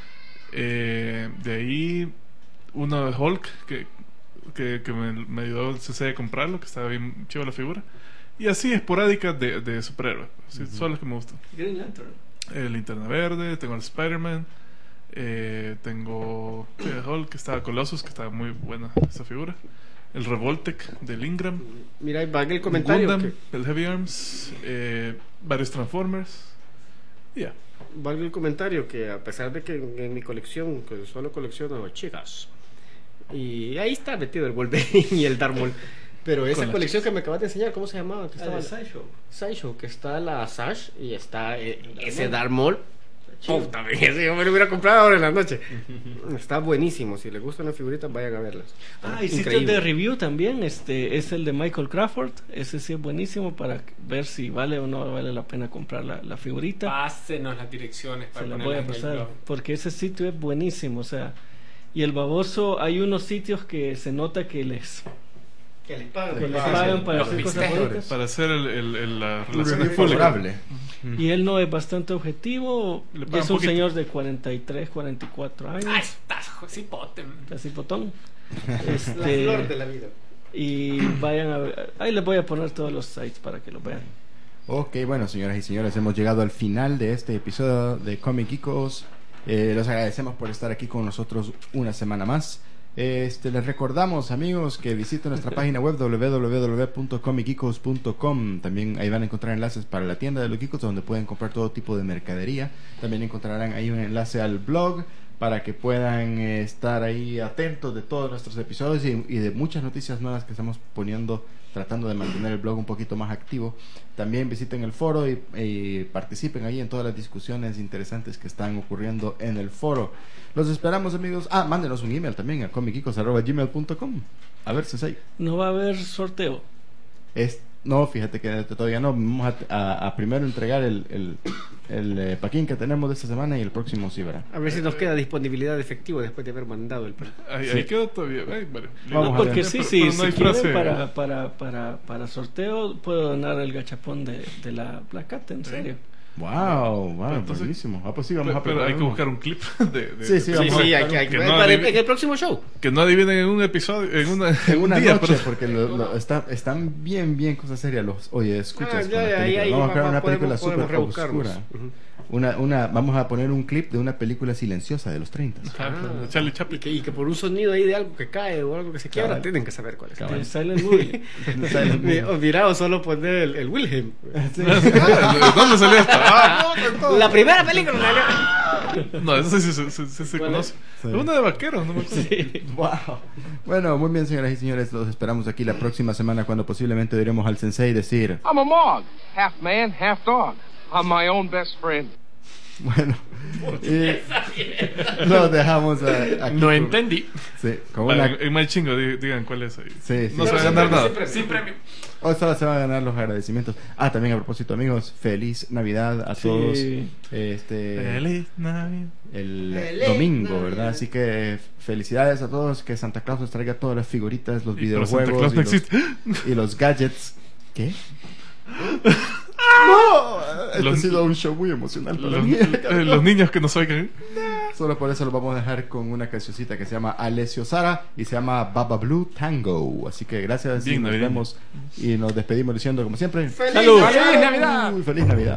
Eh, de ahí, uno de Hulk, que, que, que me, me ayudó el sensei a comprarlo, que estaba bien chiva la figura. Y así esporádicas de, de superhéroes. Sí, son las que me gustan. Green Lantern. El Linterna Verde, tengo el Spider-Man, eh, tengo el Hulk, que estaba Colossus, que estaba muy buena esa figura. El Revoltec del Ingram. Mira, ahí va el comentario. Gundam, que- el Heavy Arms, eh, varios Transformers. Y ya. valga el comentario que a pesar de que en, en mi colección, que solo colecciono chicas, y ahí está metido el Wolverine y el Dark Maul, pero esa Con las colección que me acabas de enseñar, ¿cómo se llamaba? Que Ah, estaba de Sideshow. Sideshow, que está la Sash y está eh, ese Dark Maul. Puta, me- ese yo me lo hubiera comprado ahora en la noche. Está buenísimo, si les gustan las figuritas vayan a verlas. Ah, y sitios Increíble. de review también, este es el de Michael Crawford, ese sí es buenísimo para ver si vale o no vale la pena comprar la, la figurita. Pásenos las direcciones para Se la ponerlas voy a en el pasar, blog. porque ese sitio es buenísimo, o sea, y el baboso, hay unos sitios que se nota que les, Que les pagan, que les Ah, pagan sí. para Los hacer cosas mistérios. bonitas. Para hacer el, el, el- la Un relación review pública. favorable. Y él no es bastante objetivo, Le y pagan es un poquito. señor de cuarenta y tres, cuarenta y cuatro años, Ah, estás cipote. casi potón. La Este, flor de la vida. y vayan a ver, ahí les voy a poner todos los sites para que lo vean. Ok, bueno, señoras y señores, hemos llegado al final de este episodio de Comic Geekos. Eh, los agradecemos por estar aquí con nosotros una semana más. Este, les recordamos, amigos, que visiten nuestra página web doble u doble u doble u punto comic geekos punto com. También ahí van a encontrar enlaces para la tienda de los Geekos, donde pueden comprar todo tipo de mercadería. También encontrarán ahí un enlace al blog para que puedan eh, estar ahí atentos de todos nuestros episodios y, y de muchas noticias nuevas que estamos poniendo, tratando de mantener el blog un poquito más activo. También visiten el foro y, y participen ahí en todas las discusiones interesantes que están ocurriendo en el foro. Los esperamos, amigos. Ah, mándenos un email también a comic geekos arroba gmail punto com. A ver, Sensei. No va a haber sorteo. Es, no, fíjate que todavía no. Vamos a, a, a primero entregar el, el, el eh, paquín que tenemos de esta semana y el próximo sí verá. A ver si nos queda disponibilidad de efectivo después de haber mandado el paquín. Ahí, Sí. ahí quedó todavía. Ay, vale. Vamos No, a porque ver. sí, Pero sí, no si hay quieren frase. para, para, para, para, para sorteo, puedo donar el gachapón de, de la placata, en serio. Wow, wow, Entonces- buenísimo. Ah, pues sí, vamos Pero, a pero hay preparar que uno. buscar un clip de, de- Sí, sí, Sí, vamos sí, a hay que, hay que- que no para el- adivine- en el próximo show. que no adivinen en un episodio, en una, en una un día, noche, perdón. porque lo, lo- está, están bien, bien cosas serias los. Oye, escuchas Ah, con ya, la ya, película. ahí- ahí Vamos a crear vamos- una película podemos- súper podemos rebuscarnos. oscura. Ujú. Una, una, vamos a poner un clip de una película silenciosa de los treinta. Ah, Charlie Chaplin. Y que, y que por un sonido ahí de algo que cae o algo que se quiebra, Cabal. tienen que saber cuál es. Cabal. El Silent Movie. Mi- o Mira, o solo poner el, el Wilhelm. ¿Dónde salió esto? Ah, La primera película salió. no, eso sí, sí, sí, sí se ¿Cuál conoce. es? Es una de vaqueros, no me acuerdo. Wow. Bueno, muy bien, señoras y señores, los esperamos aquí la próxima semana cuando posiblemente diremos al sensei decir, I'm a Mog, half man, half dog. I'm my own best friend. bueno, y los dejamos a- aquí No con- entendí. Sí, con Vale, una, en mal chingo, di- digan cuál es ahí. Sí, sí. No se va a ganar nada. Sin premio. hoy solo se van a ganar los agradecimientos. Ah, también a propósito, amigos, feliz Navidad a Sí. todos. Este Feliz Navidad. el Feliz domingo, Navidad. ¿verdad? Así que felicidades a todos, que Santa Claus les traiga todas las figuritas, los Y pero Santa videojuegos Claus y no los, existe. y los gadgets. ¿Qué? ¡No! Este Los- ha sido un show muy emocional para Los, mí. eh, los niños que nos oigan. Solo por eso lo vamos a dejar con una cancioncita que se llama Alessio Sara y se llama Baba Blue Tango. Así que gracias Bien y nos navideño. vemos y nos despedimos diciendo como siempre. ¡Salud! ¡Feliz Navidad! Uy, ¡Feliz Navidad!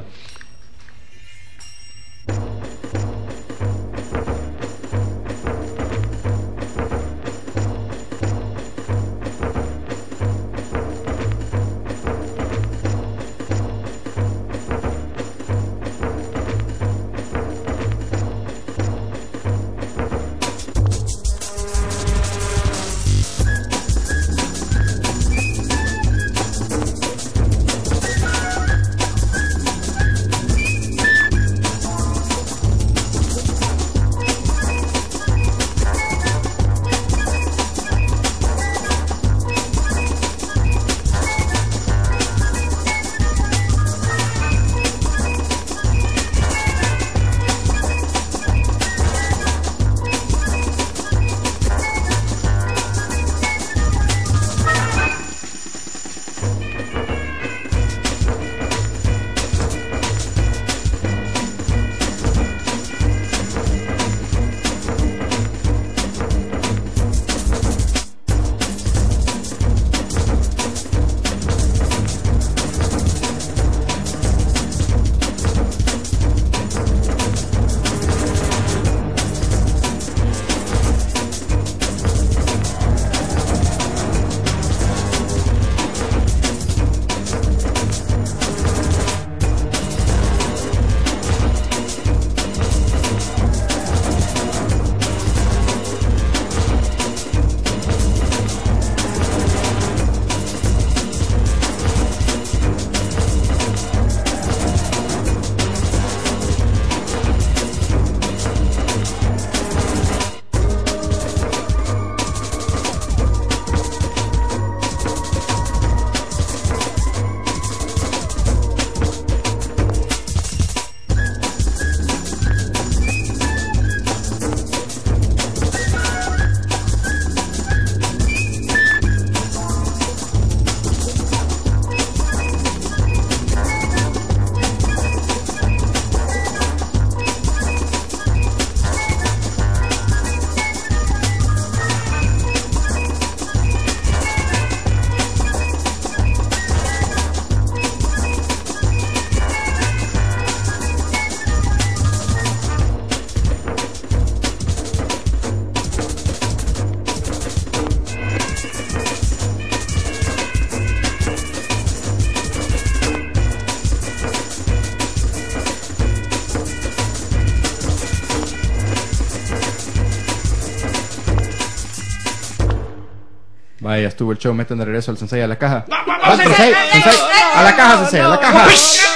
Vaya, estuvo el show, metan de regreso al Sensei a la caja. ¡Vamos, Sensei, Sensei! Sensei, a la caja, Sensei, a la caja.